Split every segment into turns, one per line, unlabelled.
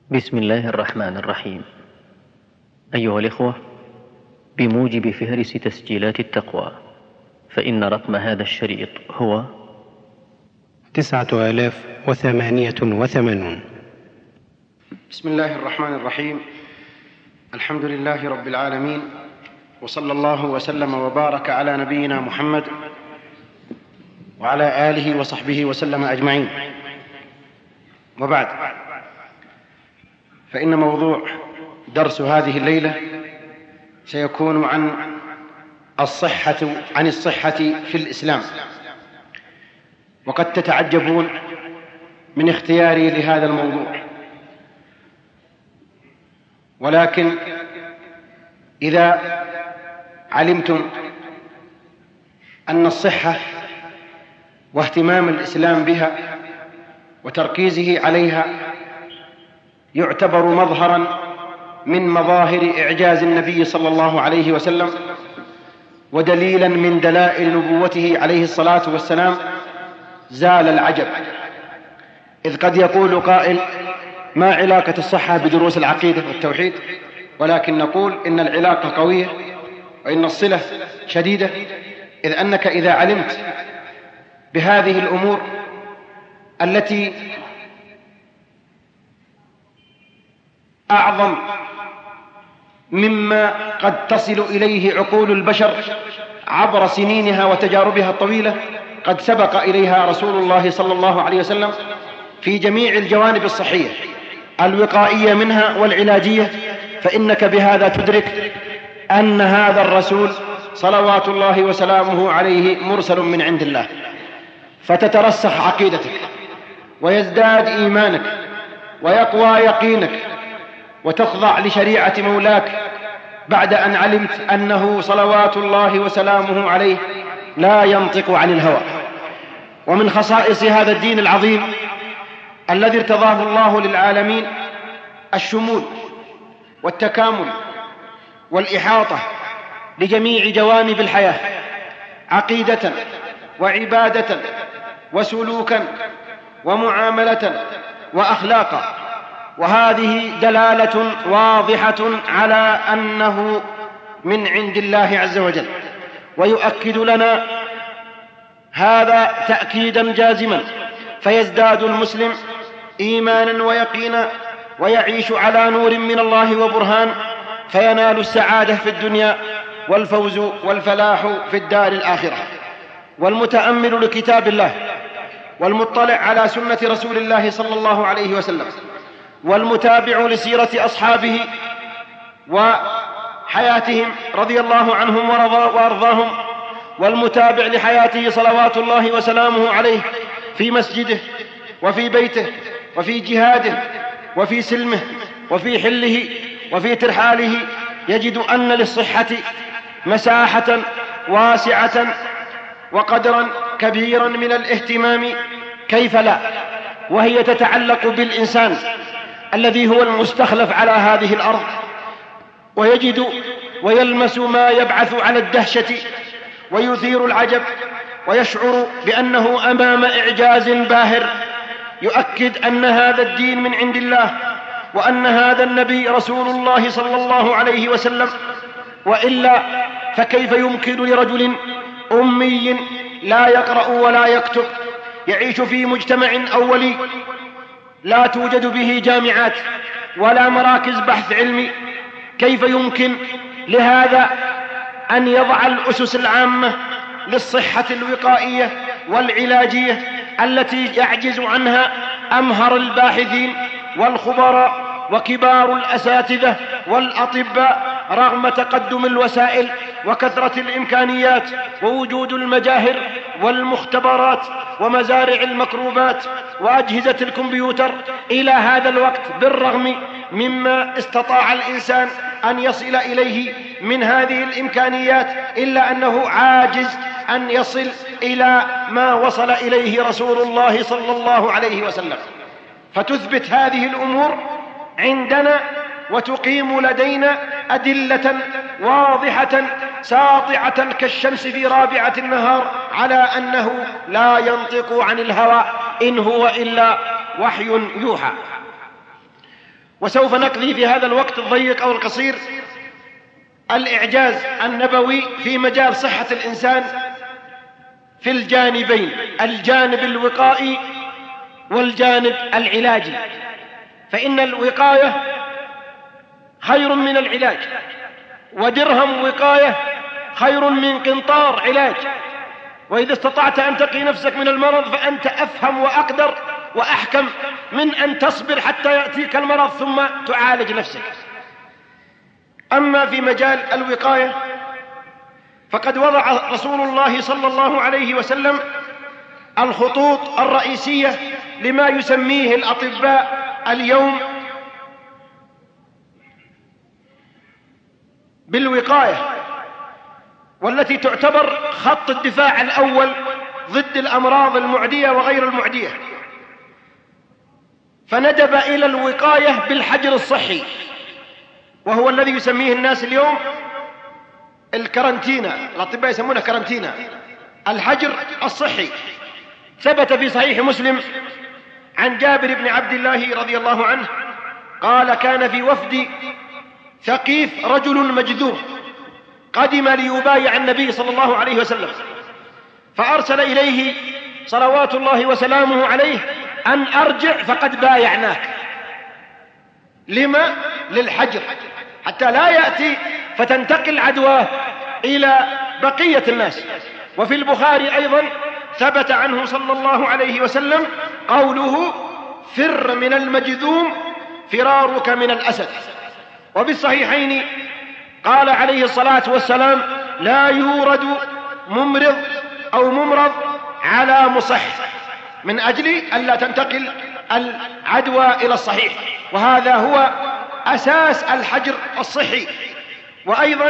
بسم الله الرحمن الرحيم. أيها الإخوة، بموجب فهرس تسجيلات التقوى، فإن رقم هذا الشريط هو
9088.
بسم الله الرحمن الرحيم. الحمد لله رب العالمين، وصلى الله وسلم وبارك على نبينا محمد وعلى آله وصحبه وسلم أجمعين، وبعد، فإن موضوع درس هذه الليلة سيكون عن الصحة في الإسلام. وقد تتعجبون من اختياري لهذا الموضوع، ولكن إذا علمتم أن الصحة واهتمام الإسلام بها وتركيزه عليها يعتبر مظهرا من مظاهر إعجاز النبي صلى الله عليه وسلم، ودليلا من دلائل نبوته عليه الصلاة والسلام، زال العجب. إذ قد يقول قائل: ما علاقة الصحة بدروس العقيدة والتوحيد؟ ولكن نقول إن العلاقة قوية وإن الصلة شديدة، إذ أنك إذا علمت بهذه الأمور التي أعظم مما قد تصل إليه عقول البشر عبر سنينها وتجاربها الطويلة، قد سبق إليها رسول الله صلى الله عليه وسلم في جميع الجوانب الصحية الوقائية منها والعلاجية، فإنك بهذا تدرك أن هذا الرسول صلوات الله وسلامه عليه مرسل من عند الله، فتترسخ عقيدتك ويزداد إيمانك ويقوى يقينك وتخضع لشريعة مولاك بعد أن علمت أنه صلوات الله وسلامه عليه لا ينطق عن الهوى. ومن خصائص هذا الدين العظيم الذي ارتضاه الله للعالمين الشمول والتكامل والإحاطة لجميع جوانب الحياة، عقيدة وعبادة وسلوكا ومعاملة وأخلاقا. وهذه دلالة واضحة على أنه من عند الله عز وجل، ويؤكد لنا هذا تأكيدا جازما، فيزداد المسلم إيمانا ويقينا ويعيش على نور من الله وبرهان، فينال السعادة في الدنيا والفوز والفلاح في الدار الآخرة. والمتأمل لكتاب الله والمطلع على سنة رسول الله صلى الله عليه وسلم والمتابع لسيرة أصحابه وحياتهم رضي الله عنهم وأرضاهم، والمتابع لحياته صلوات الله وسلامه عليه في مسجده وفي بيته وفي جهاده وفي سلمه وفي حله وفي ترحاله، يجد أن للصحة مساحة واسعة وقدرا كبيرا من الاهتمام، كيف لا، وهي تتعلق بالإنسان الذي هو المستخلف على هذه الأرض، ويجد ويلمس ما يبعث على الدهشة ويثير العجب، ويشعر بأنه أمام إعجاز باهر يؤكد أن هذا الدين من عند الله، وأن هذا النبي رسول الله صلى الله عليه وسلم. وإلا فكيف يمكن لرجل أمي لا يقرأ ولا يكتب يعيش في مجتمع أولي لا توجد به جامعات ولا مراكز بحث علمي، كيف يمكن لهذا أن يضع الأسس العامة للصحة الوقائية والعلاجية التي يعجز عنها أمهر الباحثين والخبراء وكبار الأساتذة والأطباء، رغم تقدم الوسائل وكثرة الإمكانيات ووجود المجاهر والمختبرات ومزارع الميكروبات وأجهزة الكمبيوتر إلى هذا الوقت، بالرغم مما استطاع الإنسان أن يصل إليه من هذه الإمكانيات، إلا أنه عاجز أن يصل إلى ما وصل إليه رسول الله صلى الله عليه وسلم. فتثبت هذه الأمور عندنا وتقيم لدينا أدلة واضحة ساطعة كالشمس في رابعة النهار على أنه لا ينطق عن الهوى إن هو إلا وحي يوحى. وسوف نقضي في هذا الوقت الضيق أو القصير الإعجاز النبوي في مجال صحة الإنسان في الجانبين، الجانب الوقائي والجانب العلاجي. فإن الوقاية خير من العلاج، ودرهم وقاية خير من قنطار علاج. وإذا استطعت أن تقي نفسك من المرض فأنت أفهم وأقدر وأحكم من أن تصبر حتى يأتيك المرض ثم تعالج نفسك. أما في مجال الوقاية فقد وضع رسول الله صلى الله عليه وسلم الخطوط الرئيسية لما يسميه الأطباء اليوم بالوقاية، والتي تعتبر خط الدفاع الأول ضد الأمراض المعدية وغير المعدية. فندب إلى الوقاية بالحجر الصحي، وهو الذي يسميه الناس اليوم الكارنتينا، الأطباء يسمونه كارنتينا، الحجر الصحي. ثبت في صحيح مسلم عن جابر بن عبد الله رضي الله عنه قال: كان في وفد ثقيف رجل مجذوم قدم ليبايع النبي صلى الله عليه وسلم، فأرسل إليه صلوات الله وسلامه عليه أن أرجع فقد بايعناك. لما؟ للحجر، حتى لا يأتي فتنتقل عدواه إلى بقية الناس. وفي البخاري أيضا ثبت عنه صلى الله عليه وسلم قوله: فر من المجذوم فرارك من الأسد. وفي الصحيحين قال عليه الصلاة والسلام: لا يورد ممرض أو ممرض على مصح، من أجل ألا تنتقل العدوى إلى الصحيح. وهذا هو أساس الحجر الصحي. وأيضا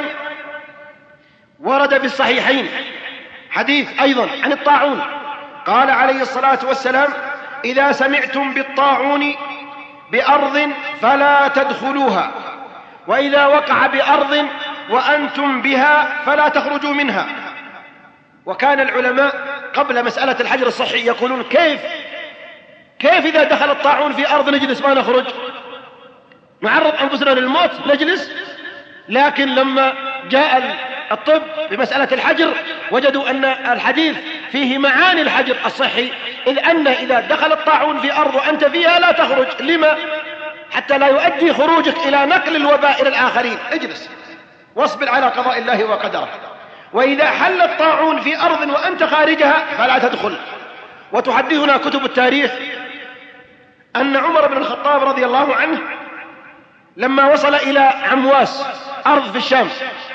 ورد في الصحيحين حديث أيضا عن الطاعون، قال عليه الصلاة والسلام: إذا سمعتم بالطاعون بأرض فلا تدخلوها، وإذا وقع بأرض وأنتم بها فلا تخرجوا منها. وكان العلماء قبل مسألة الحجر الصحي يقولون: كيف إذا دخل الطاعون في أرض نجلس ما نخرج؟ نعرض أنفسنا للموت نجلس. لكن لما جاء الطب بمسألة الحجر وجدوا أن الحديث فيه معاني الحجر الصحي، إذ أنه إذا دخل الطاعون في أرض وأنت فيها لا تخرج. لما؟ حتى لا يؤدي خروجك إلى نقل الوباء إلى الآخرين. اجلس واصبر على قضاء الله وقدره. وإذا حل الطاعون في أرض وأنت خارجها فلا تدخل. وتحدثنا كتب التاريخ أن عمر بن الخطاب رضي الله عنه لما وصل إلى عمواس أرض في الشام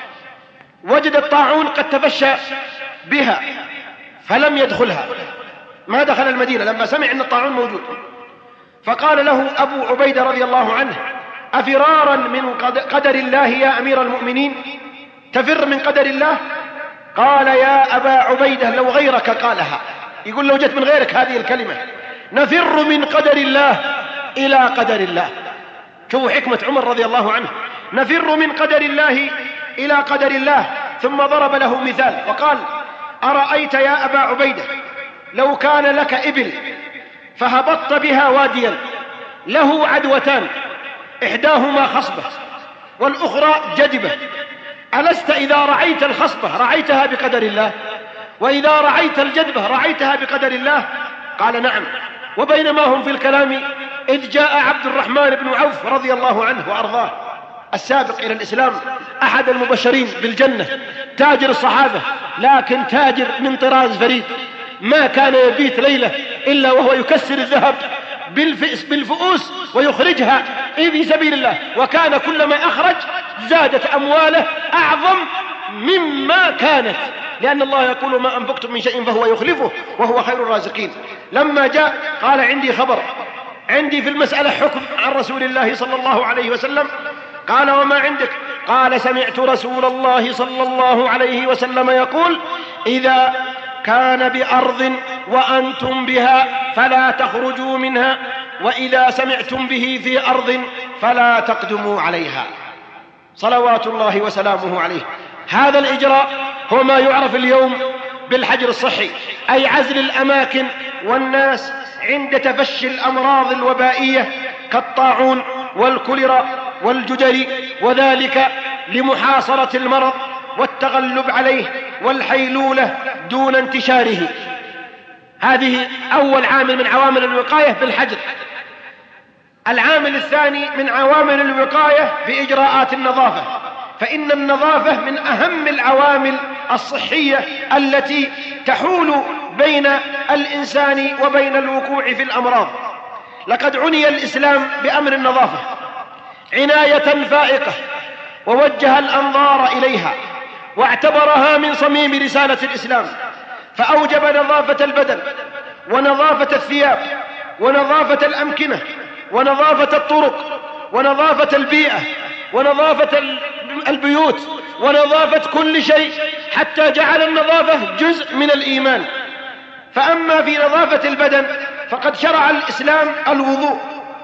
وجد الطاعون قد تفشى بها فلم يدخلها، ما دخل المدينة لما سمع أن الطاعون موجود. فقال له أبو عبيدة رضي الله عنه: أفرارا من قدر الله يا أمير المؤمنين؟ تفر من قدر الله؟ قال: يا أبا عبيدة لو غيرك قالها. يقول لو جت من غيرك هذه الكلمة: نفر من قدر الله إلى قدر الله. شوفوا حكمة عمر رضي الله عنه، نفر من قدر الله إلى قدر الله. ثم ضرب له مثال وقال: أرأيت يا أبا عبيدة لو كان لك إبل فهبطت بها واديا له عدوتان، إحداهما خصبة والأخرى جدبة، ألست إذا رعيت الخصبة رعيتها بقدر الله، وإذا رعيت الجدبة رعيتها بقدر الله؟ قال: نعم. وبينما هم في الكلام إذ جاء عبد الرحمن بن عوف رضي الله عنه وأرضاه السابق إلى الإسلام، أحد المبشرين بالجنة، تاجر الصحابة، لكن تاجر من طراز فريد، ما كان يبيت ليلة إلا وهو يكسر الذهب بالفؤوس ويخرجها في سبيل الله، وكان كلما أخرج زادت أمواله أعظم مما كانت، لأن الله يقول: ما أنفقتم من شيء فهو يخلفه وهو خير الرازقين. لما جاء قال: عندي خبر، عندي في المسألة حكم عن رسول الله صلى الله عليه وسلم. قال: وما عندك؟ قال: سمعت رسول الله صلى الله عليه وسلم يقول: إذا كان بأرض وأنتم بها فلا تخرجوا منها، وإذا سمعتم به في أرض فلا تقدموا عليها. صلوات الله وسلامه عليه. هذا الإجراء هو ما يعرف اليوم بالحجر الصحي، أي عزل الأماكن والناس عند تفشي الأمراض الوبائية كالطاعون والكوليرا والجدري، وذلك لمحاصرة المرض والتغلب عليه والحيلولة دون انتشاره. هذه أول عامل من عوامل الوقاية بالحجر. العامل الثاني من عوامل الوقاية بإجراءات النظافة، فإن النظافة من أهم العوامل الصحية التي تحول بين الإنسان وبين الوقوع في الأمراض. لقد عني الإسلام بأمر النظافة عناية فائقة، ووجه الأنظار إليها، واعتبرها من صميم رسالة الإسلام، فأوجب نظافة البدن ونظافة الثياب ونظافة الأمكنة ونظافة الطرق ونظافة البيئة ونظافة البيوت ونظافة كل شيء، حتى جعل النظافة جزء من الإيمان. فأما في نظافة البدن فقد شرع الإسلام الوضوء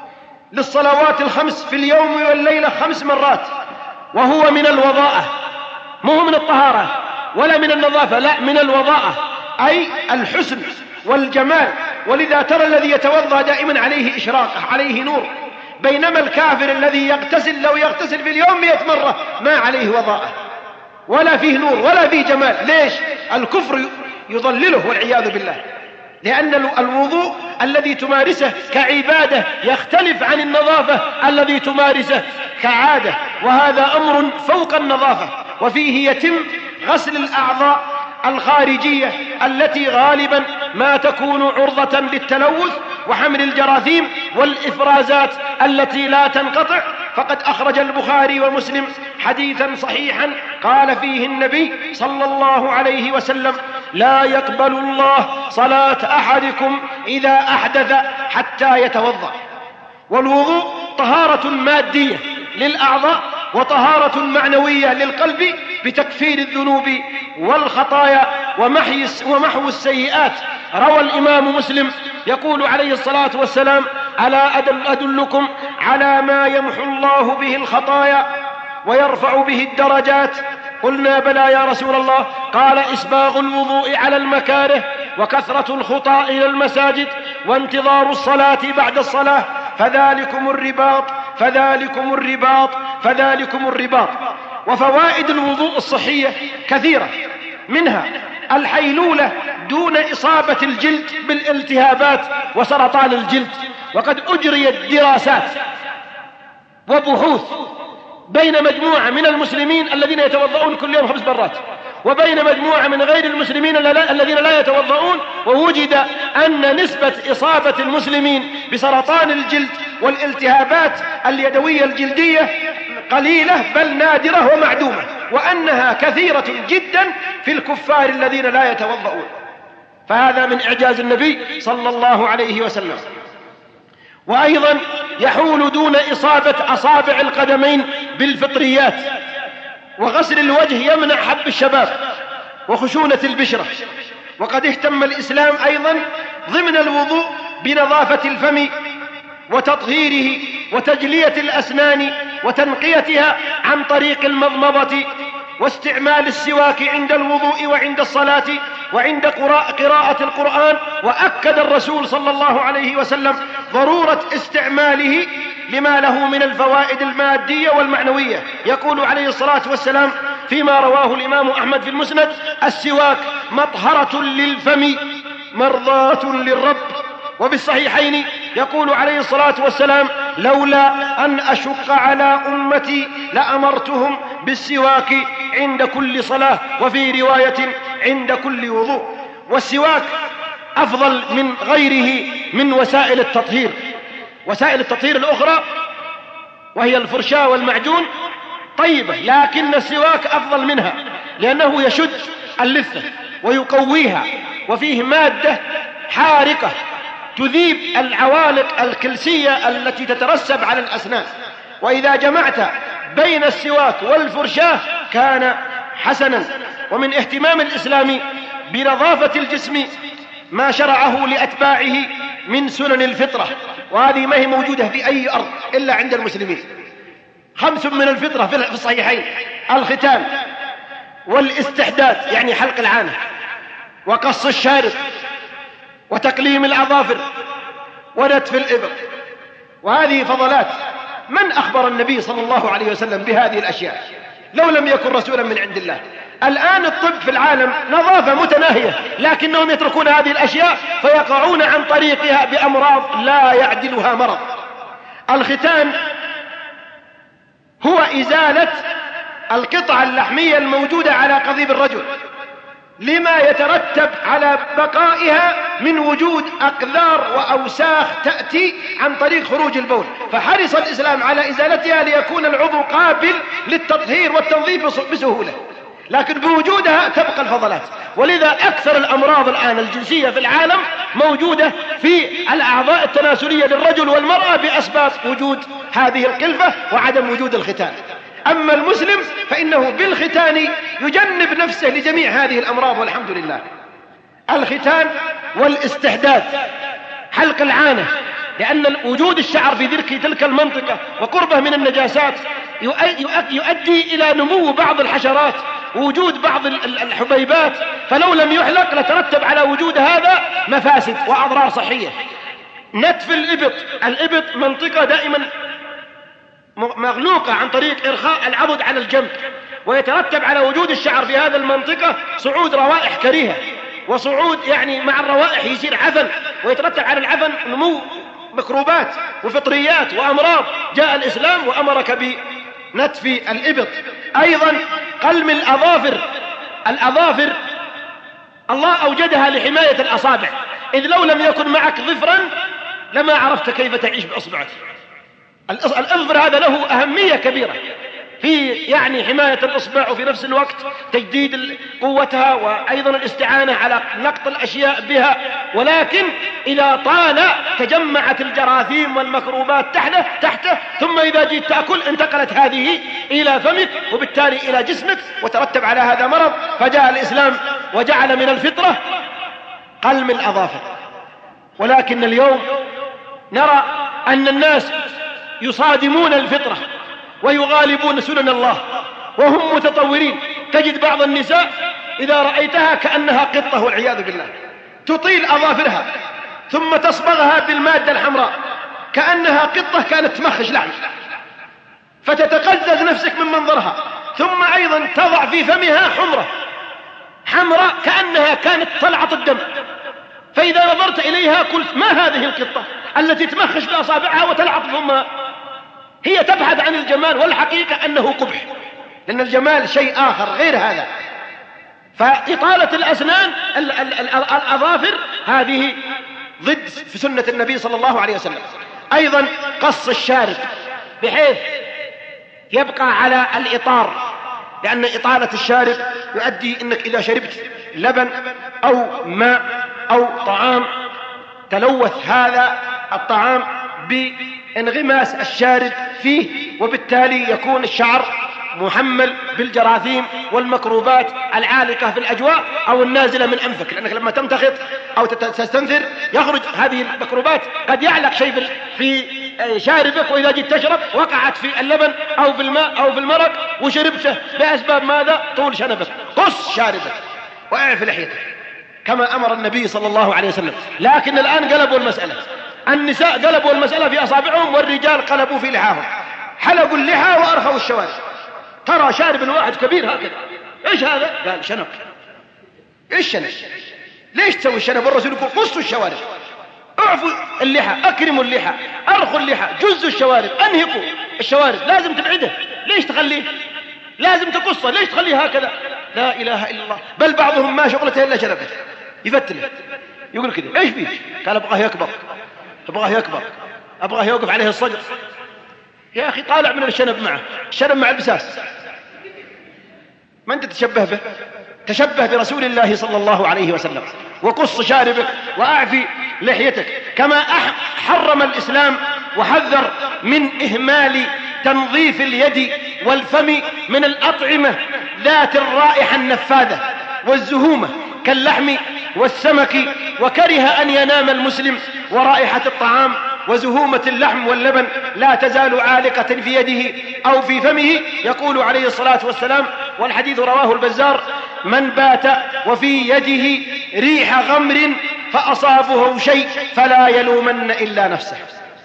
للصلوات الخمس في اليوم والليلة 5 مرات، وهو من الوضاءة، مو من الطهارة ولا من النظافة، لا، من الوضاءة، أي الحسن والجمال. ولذا ترى الذي يتوضأ دائما عليه إشراقة، عليه نور، بينما الكافر الذي يغتسل لو يغتسل في اليوم 100 مرة ما عليه وضاءة ولا فيه نور ولا فيه جمال. ليش؟ الكفر يضلله والعياذ بالله، لأن الوضوء الذي تمارسه كعبادة يختلف عن النظافة الذي تمارسه كعادة، وهذا أمر فوق النظافة. وفيه يتم غسل الأعضاء الخارجية التي غالبا ما تكون عرضة للتلوث وحمل الجراثيم والإفرازات التي لا تنقطع. فقد أخرج البخاري ومسلم حديثا صحيحا قال فيه النبي صلى الله عليه وسلم: لا يقبل الله صلاة أحدكم إذا أحدث حتى يتوضأ. والوضوء طهارة مادية للأعضاء وطهارة معنوية للقلب بتكفير الذنوب والخطايا ومحو السيئات. روى الإمام مسلم يقول عليه الصلاة والسلام: ألا أدلكم على ما يمحو الله به الخطايا ويرفع به الدرجات؟ قلنا: بلى يا رسول الله. قال: إسباغ الوضوء على المكاره، وكثرة الخطى إلى المساجد، وانتظار الصلاة بعد الصلاة، فذلكم الرباط فذلكم الرباط فذلكم الرباط. وفوائد الوضوء الصحية كثيرة، منها الحيلولة دون إصابة الجلد بالالتهابات وسرطان الجلد. وقد أجريت دراسات وبحوث بين مجموعة من المسلمين الذين يتوضؤون كل يوم 5 مرات، وبين مجموعة من غير المسلمين الذين لا يتوضؤون، ووجد أن نسبة إصابة المسلمين بسرطان الجلد والالتهابات اليدوية الجلدية قليلة بل نادرة ومعدومة، وأنها كثيرة جدا في الكفار الذين لا يتوضؤون. فهذا من إعجاز النبي صلى الله عليه وسلم. وأيضا يحول دون إصابة أصابع القدمين بالفطريات. وغسل الوجه يمنع حب الشباب وخشونة البشرة. وقد اهتم الإسلام أيضا ضمن الوضوء بنظافة الفم وتطهيره وتجلية الأسنان وتنقيتها عن طريق المضمضة، واستعمال السواك عند الوضوء وعند الصلاة وعند قراءة القرآن. وأكد الرسول صلى الله عليه وسلم ضرورة استعماله لما له من الفوائد المادية والمعنوية. يقول عليه الصلاة والسلام فيما رواه الإمام أحمد في المسند: السواك مطهرة للفم مرضاة للرب. وبالصحيحين يقول عليه الصلاة والسلام: لولا أن أشق على أمتي لأمرتهم بالسواك عند كل صلاة، وفي رواية عند كل وضوء. والسواك أفضل من غيره من وسائل التطهير. وسائل التطهير الأخرى وهي الفرشاة والمعجون طيبة، لكن السواك أفضل منها لأنه يشد اللثة ويقويها، وفيه مادة حارقة تذيب العوالق الكلسية التي تترسب على الأسنان. وإذا جمعت بين السواك والفرشاة كان حسنا. ومن اهتمام الإسلام بنظافة الجسم ما شرعه لأتباعه من سنن الفطرة، وهذه ما هي موجودة في أي أرض إلا عند المسلمين. 5 من الفطرة في الصحيحين: الختان، والاستحداد يعني حلق العانة، وقص الشارب، وتقليم الأظافر، ونتف الإبط. وهذه فضلات من أخبر النبي صلى الله عليه وسلم بهذه الأشياء لو لم يكن رسولا من عند الله؟ الآن الطب في العالم نظافة متناهية، لكنهم يتركون هذه الأشياء فيقعون عن طريقها بأمراض لا يعدلها مرض. الختان هو إزالة القطعة اللحمية الموجودة على قضيب الرجل لما يترتب على بقائها من وجود أقذار وأوساخ تأتي عن طريق خروج البول، فحرص الإسلام على إزالتها ليكون العضو قابل للتطهير والتنظيف بسهولة، لكن بوجودها تبقى الفضلات. ولذا أكثر الأمراض الآن الجنسية في العالم موجودة في الأعضاء التناسلية للرجل والمرأة بأسباب وجود هذه القلفة وعدم وجود الختان. أما المسلم فإنه بالختان يجنب نفسه لجميع هذه الأمراض والحمد لله. الختان والاستحداث، حلق العانة، لأن وجود الشعر في تلك المنطقة وقربه من النجاسات يؤدي إلى نمو بعض الحشرات ووجود بعض الحبيبات، فلو لم يحلق لترتب على وجود هذا مفاسد وأضرار صحية. نتف الإبط منطقة دائما مغلوقة عن طريق إرخاء العضد على الجنب، ويترتب على وجود الشعر في هذا المنطقة صعود روائح كريهة، وصعود يعني مع الروائح يصير عفن، ويترتب على العفن نمو ميكروبات وفطريات وأمراض. جاء الإسلام وأمرك بنتف الإبط. أيضا قلم الأظافر الله أوجدها لحماية الأصابع، إذ لو لم يكن معك ظفرا لما عرفت كيف تعيش بأصبعك. الأظفر هذا له أهمية كبيرة في يعني حماية الإصبع، وفي نفس الوقت تجديد قوتها، وأيضا الاستعانة على نقط الأشياء بها. ولكن إذا طال تجمعت الجراثيم والميكروبات تحته، ثم إذا جيت تأكل انتقلت هذه إلى فمك وبالتالي إلى جسمك وترتب على هذا مرض. فجاء الإسلام وجعل من الفطرة قلم الأظافر. ولكن اليوم نرى أن الناس يصادمون الفطرة ويغالبون سنن الله وهم متطورين. تجد بعض النساء إذا رأيتها كأنها قطة والعياذ بالله، تطيل أظافرها ثم تصبغها بالمادة الحمراء كأنها قطة كانت تمخش لحم، فتتقزز نفسك من منظرها. ثم أيضا تضع في فمها حمراء كأنها كانت طلعة الدم، فإذا نظرت إليها قلت ما هذه القطة التي تمخش بأصابعها وتلعب فمها؟ هي تبحث عن الجمال، والحقيقة أنه قبح، لأن الجمال شيء آخر غير هذا. فإطالة الأسنان الأظافر هذه ضد في سنة النبي صلى الله عليه وسلم. أيضا قص الشارب بحيث يبقى على الإطار، لأن إطالة الشارب يؤدي أنك إذا شربت لبن أو ماء أو طعام تلوث هذا الطعام بانغماس الشارب فيه، وبالتالي يكون الشعر محمل بالجراثيم والميكروبات العالقة في الأجواء أو النازلة من أنفك، لأنك لما تمتخط أو تستنثر يخرج هذه الميكروبات، قد يعلق شيء في شاربك، وإذا جيت تشرب وقعت في اللبن أو في الماء أو في المرق وشربته بأسباب ماذا؟ طول شنبك. قص شاربك واعف لحيتك كما أمر النبي صلى الله عليه وسلم. لكن الآن قلبوا المسألة، النساء قلبوا المسألة في أصابعهم، والرجال قلبوا في لحاهم، حلقوا اللحى وأرخوا الشوارب. ترى شارب الواحد كبير هكذا، إيش هذا؟ قال شنب. إيش شنب؟ ليش تسوي الشنب؟ والرسول يقول قصوا الشوارب، اعفوا اللحى، أكرموا اللحى، أرخوا اللحى، جزوا الشوارب، أنهقوا الشوارب. لازم تبعده، ليش تخليه؟ لازم تقصه، ليش تخليه هكذا؟ لا إله إلا الله. بل بعضهم ما شغلته إلا شنبه، يفتله، يقول كذا إيش فيه؟ قال أبغاه يكبر، أبغاه يوقف عليه الصدر. يا أخي طالع من الشنب معه، الشنب مع البساس، ما أنت تتشبه به؟ تشبه برسول الله صلى الله عليه وسلم، وقص شاربك وأعفي لحيتك. كما حرم الإسلام وحذر من إهمال تنظيف اليد والفم من الأطعمة ذات الرائحة النفاذة والزهومة كاللحم والسمك، وكره أن ينام المسلم ورائحة الطعام وزهومة اللحم واللبن لا تزال عالقة في يده أو في فمه. يقول عليه الصلاة والسلام، والحديث رواه البزار: من بات وفي يده ريح غمر فأصابه شيء فلا يلومن إلا نفسه.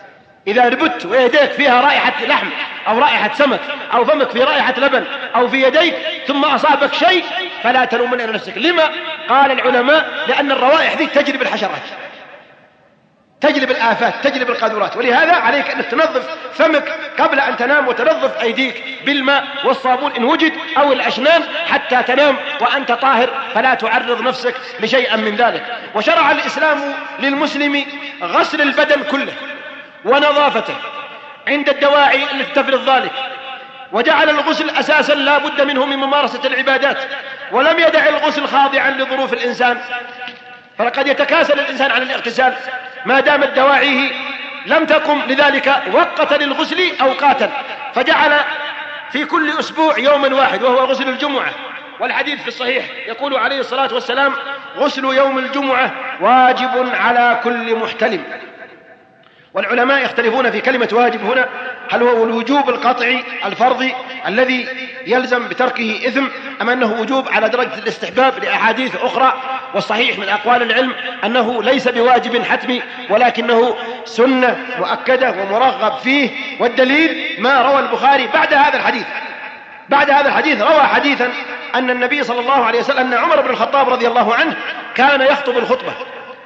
إذا نبت ويديك فيها رائحة لحم أو رائحة سمك أو فمك في رائحة لبن أو في يديك ثم أصابك شيء فلا تلومن إلى نفسك. لما؟ قال العلماء لأن الروائح ذي تجلب الحشرات، تجلب الآفات، تجلب القاذورات، ولهذا عليك أن تنظف فمك قبل أن تنام، وتنظف أيديك بالماء والصابون إن وجد أو الأشنان حتى تنام وأنت طاهر، فلا تعرض نفسك لشيء من ذلك. وشرع الإسلام للمسلم غسل البدن كله ونظافته عند الدواعي التي تفرض ذلك، وجعل الغسل أساسا لا بد منه من ممارسة العبادات، ولم يدع الغسل خاضعا لظروف الإنسان، فلقد يتكاسل الإنسان عن الاغتسال ما دامت دواعيه لم تقم، لذلك وقت للغسل أوقاتا، فجعل في كل أسبوع يوما واحد وهو غسل الجمعة. والحديث في الصحيح يقول عليه الصلاة والسلام: غسل يوم الجمعة واجب على كل محتلم. والعلماء يختلفون في كلمة واجب هنا، هل هو الوجوب القطعي الفرضي الذي يلزم بتركه إثم، أم أنه وجوب على درجة الاستحباب لأحاديث أخرى؟ والصحيح من أقوال العلم أنه ليس بواجب حتمي، ولكنه سنة مؤكدة ومرغب فيه، والدليل ما روى البخاري بعد هذا الحديث روى حديثا أن النبي صلى الله عليه وسلم، أن عمر بن الخطاب رضي الله عنه كان يخطب الخطبة،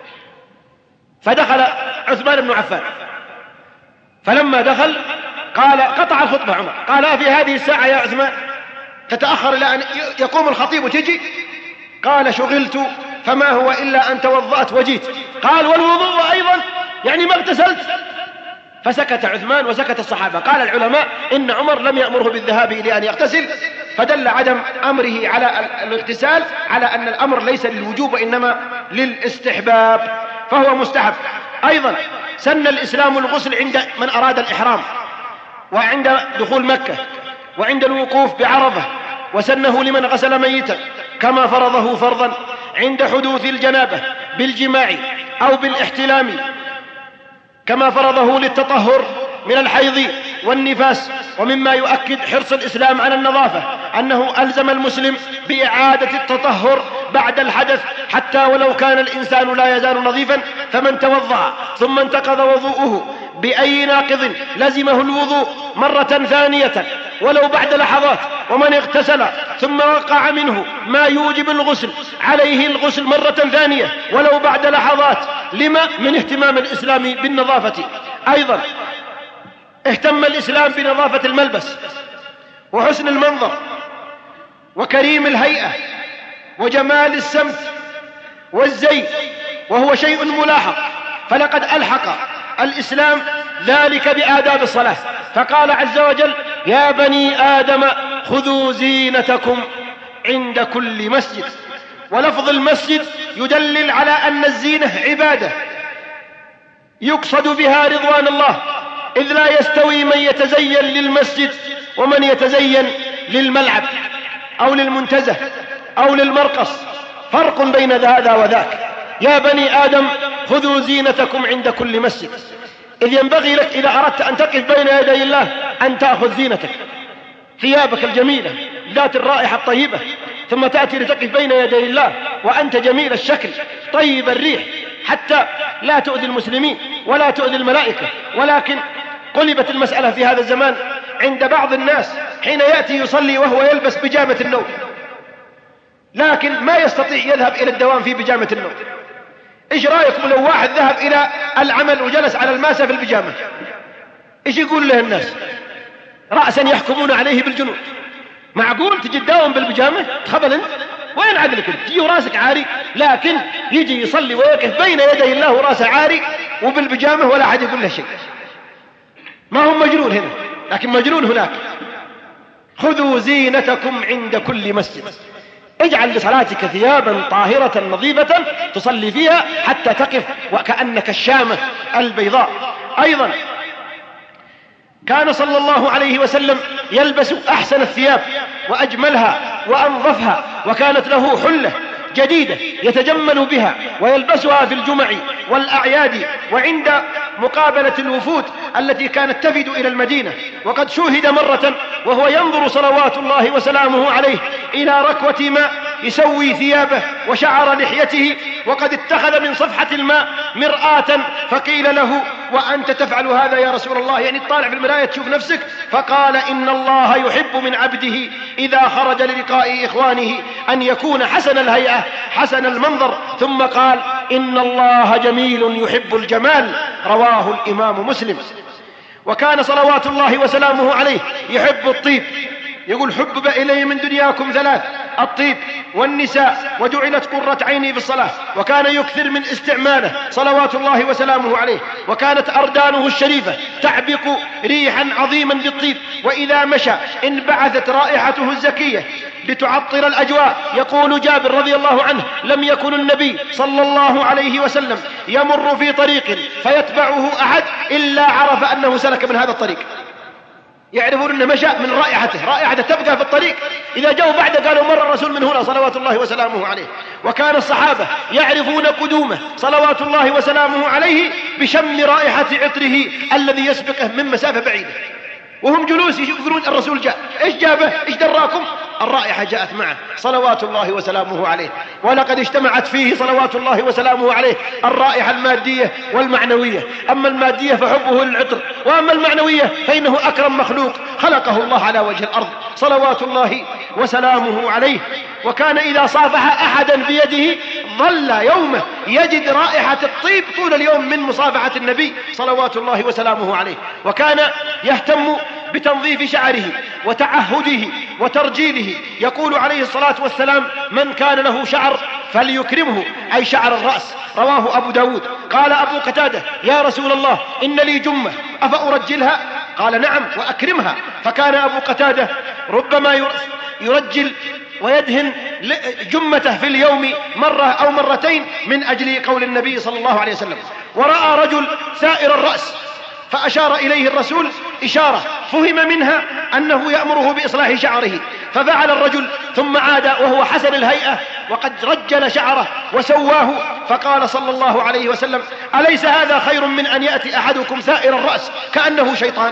فدخل عثمان بن عفان، فلما دخل قال قطع الخطبة عمر، قال: في هذه الساعة يا عثمان تتأخر إلى أن يقوم الخطيب وتجي؟ قال: شغلت، فما هو إلا أن توضأت وجيت. قال: والوضوء أيضا، يعني ما اغتسلت؟ فسكت عثمان وسكت الصحابة. قال العلماء إن عمر لم يأمره بالذهاب إلى أن يغتسل، فدل عدم أمره على الاغتسال على أن الأمر ليس للوجوب وإنما للاستحباب، فهو مستحب. أيضا سن الإسلام الغسل عند من أراد الإحرام، وعند دخول مكة، وعند الوقوف بعرفة، وسنه لمن غسل ميتا كما فرضه فرضا عند حدوث الجنابة بالجماع أو بالاحتلام، كما فرضه للتطهر من الحيض والنفاس. ومما يؤكد حرص الإسلام على النظافة أنه ألزم المسلم بإعادة التطهر بعد الحدث، حتى ولو كان الإنسان لا يزال نظيفا، فمن توضأ ثم انتقض وضوءه بأي ناقض لزمه الوضوء مرة ثانية ولو بعد لحظات، ومن اغتسل ثم وقع منه ما يوجب الغسل عليه الغسل مرة ثانية ولو بعد لحظات. لما؟ من اهتمام الإسلام بالنظافة. أيضا اهتم الإسلام بنظافة الملبس وحسن المنظر وكريم الهيئة وجمال السمت والزي، وهو شيء ملاحظ، فلقد ألحق الإسلام ذلك بآداب الصلاة، فقال عز وجل: يا بني آدم خذوا زينتكم عند كل مسجد. ولفظ المسجد يدلل على أن الزينة عبادة يقصد بها رضوان الله، إذ لا يستوي من يتزين للمسجد ومن يتزين للملعب أو للمنتزه أو للمرقص، فرق بين هذا وذاك. يا بني آدم خذوا زينتكم عند كل مسجد، إذ ينبغي لك إذا أردت أن تقف بين يدي الله أن تأخذ زينتك، ثيابك الجميلة ذات الرائحة الطيبة، ثم تأتي لتقف بين يدي الله وأنت جميل الشكل طيب الريح، حتى لا تؤذي المسلمين ولا تؤذي الملائكة. ولكن قلبت المسألة في هذا الزمان عند بعض الناس حين يأتي يصلي وهو يلبس بيجامة النوم، لكن ما يستطيع يذهب إلى الدوام في بيجامة النوم. إيش رأيكم لو واحد ذهب إلى العمل وجلس على الماسة في البيجامة؟ إيش يقول له الناس؟ رأسا يحكمون عليه بالجنون. معقول تجي تداوم بالبيجامة؟ تخبل انت؟ وين عدلك انت؟ تجي وراسك عاري، لكن يجي يصلي ويقف بين يدي الله وراسه عاري وبالبيجامة ولا أحد يقول له شيء. ما هو مجنون هنا، لكن مجنون هناك. خذوا زينتكم عند كل مسجد، اجعل لصلاتك ثيابا طاهرة نظيفة تصلي فيها حتى تقف وكأنك الشامة البيضاء. أيضا كان صلى الله عليه وسلم يلبس أحسن الثياب وأجملها وأنظفها، وكانت له حلة جديدة يتجمل بها ويلبسها في الجمع والأعياد وعند مقابلة الوفود التي كانت تفد إلى المدينة. وقد شوهد مرة وهو ينظر صلوات الله وسلامه عليه إلى ركوة ماء يسوي ثيابه وشعر لحيته وقد اتخذ من صفحة الماء مرآة، فقيل له: وأنت تفعل هذا يا رسول الله؟ يعني تطالع في المراية تشوف نفسك؟ فقال: إن الله يحب من عبده إذا خرج للقاء إخوانه أن يكون حسن الهيئة حسن المنظر. ثم قال: إن الله جميل يحب الجمال. رواه الإمام مسلم. وكان صلوات الله وسلامه عليه يحب الطيب، يقول: حبب إلي من دنياكم ثلاث: الطيب والنساء وجعلت قرة عيني في الصلاة. وكان يكثر من استعماله صلوات الله وسلامه عليه. وكانت أردانه الشريفة تعبق ريحا عظيما بالطيب، وإذا مشى انبعثت رائحته الزكية لتعطر الأجواء. يقول جابر رضي الله عنه: لم يكن النبي صلى الله عليه وسلم يمر في طريق فيتبعه أحد إلا عرف أنه سلك من هذا الطريق. يعرفون أنه مشى من رائحته تبقى في الطريق. إذا جاءوا بعد قالوا: مر الرسول من هنا صلوات الله وسلامه عليه. وكان الصحابة يعرفون قدومه صلوات الله وسلامه عليه بشم رائحة عطره الذي يسبقه من مسافة بعيدة، وهم جلوس يشوفون الرسول جاء. إيش جابه؟ إيش دراكم؟ الرائحة جاءت معه صلوات الله وسلامه عليه. ولقد اجتمعت فيه صلوات الله وسلامه عليه الرائحة المادية والمعنوية. أما المادية فحبه للعطر، وأما المعنوية فإنه أكرم مخلوق خلقه الله على وجه الأرض صلوات الله وسلامه عليه. وكان إذا صافح أحدا بيده ظل يومه يجد رائحة الطيب طول اليوم من مصافحة النبي صلوات الله وسلامه عليه. وكان يهتم بتنظيف شعره وتعهده وترجيله. يقول عليه الصلاة والسلام: من كان له شعر فليكرمه، أي شعر الرأس. رواه أبو داود. قال أبو قتادة: يا رسول الله، إن لي جمة أفأرجلها؟ قال: نعم، وأكرمها. فكان أبو قتادة ربما يرجل ويدهن جمته في اليوم مرة أو مرتين من أجل قول النبي صلى الله عليه وسلم. ورأى رجل ثائر الرأس فأشار إليه الرسول إشارة فهم منها أنه يأمره بإصلاح شعره، ففعل الرجل ثم عاد وهو حسن الهيئة وقد رجل شعره وسواه. فقال صلى الله عليه وسلم: أليس هذا خير من أن يأتي أحدكم ثائر الرأس كأنه شيطان؟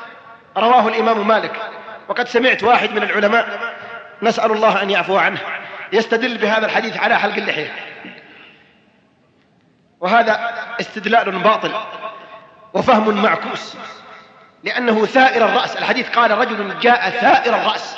رواه الإمام مالك. وقد سمعت واحد من العلماء، نسأل الله أن يعفو عنه، يستدل بهذا الحديث على حلق اللحية، وهذا استدلال باطل وفهم معكوس، لأنه ثائر الرأس. الحديث قال: رجل جاء ثائر الرأس،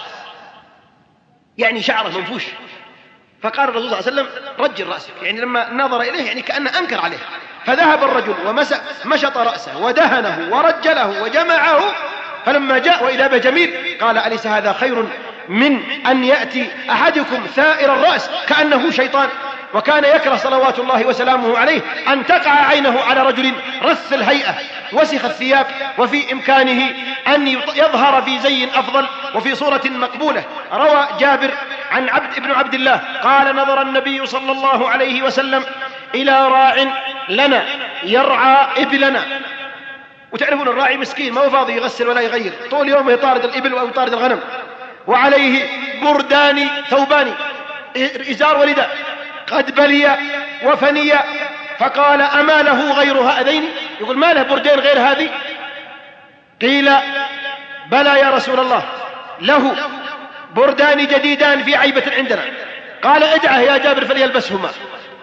يعني شعره منفوش. فقال الرسول صلى الله عليه وسلم: رجل رأسك، يعني لما نظر إليه يعني كأنه أنكر عليه. فذهب الرجل ومشط رأسه ودهنه ورجله وجمعه، فلما جاء وإذا بجميل قال: أليس هذا خير من أن يأتي أحدكم ثائر الرأس كأنه شيطان؟ وكان يكره صلوات الله وسلامه عليه أن تقع عينه على رجل رث الهيئة وسخ الثياب، وفي إمكانه أن يظهر في زي أفضل وفي صورة مقبولة. روى جابر عن عبد الله قال: نظر النبي صلى الله عليه وسلم إلى راع لنا يرعى إبلنا. وتعرفون الراعي مسكين ما هو فاضي يغسل ولا يغير، طول يوم يطارد الإبل ويطارد الغنم، وعليه بردان ثوبان، إزار ورداء، قد بلي وفني. فقال: أما له غير هذين؟ يقول: ما له بردين غير هذه؟ قيل: بلى يا رسول الله، له بردان جديدان في عيبة عندنا. قال: ادعه يا جابر فليلبسهما.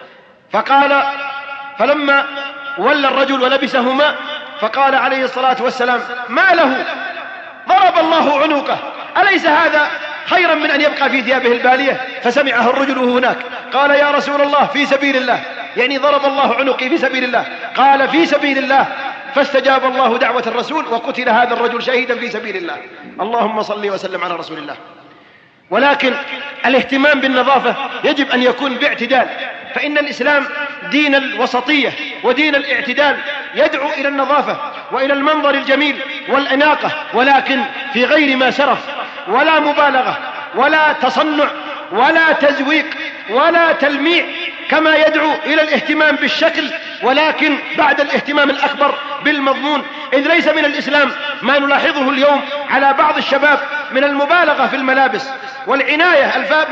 فقال: فلما ولى الرجل ولبسهما فقال عليه الصلاة والسلام: ما له؟ ضرب الله عنقه، أليس هذا خيرا من أن يبقى في ثيابه البالية؟ فسمعه الرجل هناك قال: يا رسول الله، في سبيل الله، يعني ضرب الله عنقي في سبيل الله. قال: في سبيل الله. فاستجاب الله دعوة الرسول وقتل هذا الرجل شهيدا في سبيل الله. اللهم صل وسلم على رسول الله. ولكن الاهتمام بالنظافة يجب أن يكون باعتدال، فإن الإسلام دين الوسطية ودين الاعتدال، يدعو إلى النظافة وإلى المنظر الجميل والأناقة، ولكن في غير ما شرف ولا مبالغة ولا تصنع ولا تزويق ولا تلميع، كما يدعو إلى الاهتمام بالشكل ولكن بعد الاهتمام الأكبر بالمضمون. إذ ليس من الإسلام ما نلاحظه اليوم على بعض الشباب من المبالغة في الملابس والعناية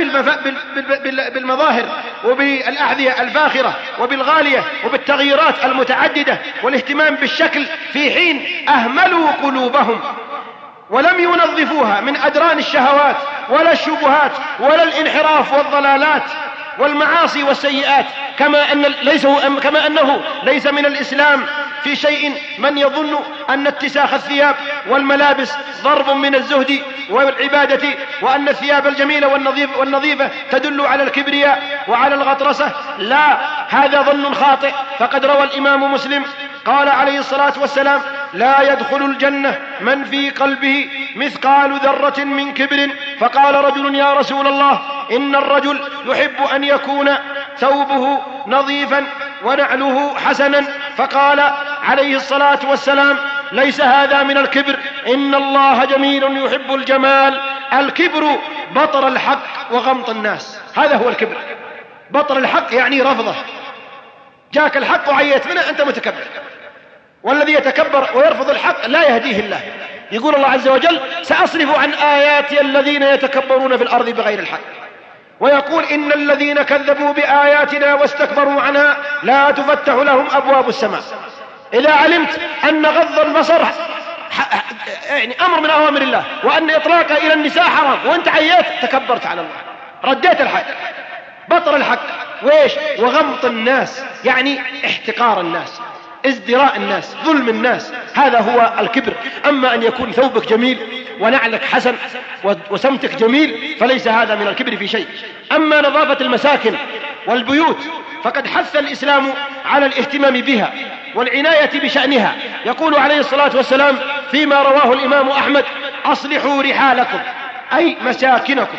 بالمظاهر وبالأحذية الفاخرة وبالغالية وبالتغييرات المتعددة والاهتمام بالشكل، في حين أهملوا قلوبهم ولم ينظفوها من أدران الشهوات ولا الشبهات ولا الانحراف والضلالات والمعاصي والسيئات، كما أنه ليس من الإسلام في شيء من يظن أن اتساخ الثياب والملابس ضرب من الزهد والعبادة، وأن الثياب الجميلة والنظيفة تدل على الكبرياء وعلى الغطرسة. لا، هذا ظن خاطئ. فقد روى الإمام مسلم قال عليه الصلاة والسلام: لا يدخل الجنة من في قلبه مثقال ذرة من كبر. فقال رجل: يا رسول الله، إن الرجل يحب أن يكون ثوبه نظيفا ونعله حسنا. فقال عليه الصلاة والسلام: ليس هذا من الكبر، إن الله جميل يحب الجمال. الكبر بطر الحق وغمط الناس، هذا هو الكبر. بطر الحق يعني رفضه، جاك الحق وعيت منه، أنت متكبر. والذي يتكبر ويرفض الحق لا يهديه الله. يقول الله عز وجل: سأصرف عن آياتي الذين يتكبرون في الأرض بغير الحق. ويقول: إن الذين كذبوا بآياتنا واستكبروا عنها لا تفتح لهم أبواب السماء. إذا علمت أن غض البصر يعني أمر من أوامر الله، وأن إطلاقه إلى النساء حرام، وأنت عيت، تكبرت على الله، رديت الحق، بطر الحق، وإيش؟ وغمط الناس، يعني احتقار الناس، ازدراء الناس، ظلم الناس، هذا هو الكبر. أما أن يكون ثوبك جميل ونعلك حسن وسمتك جميل فليس هذا من الكبر في شيء. أما نظافة المساكن والبيوت فقد حث الإسلام على الاهتمام بها والعناية بشأنها. يقول عليه الصلاة والسلام فيما رواه الإمام أحمد: أصلحوا رحالكم، أي مساكنكم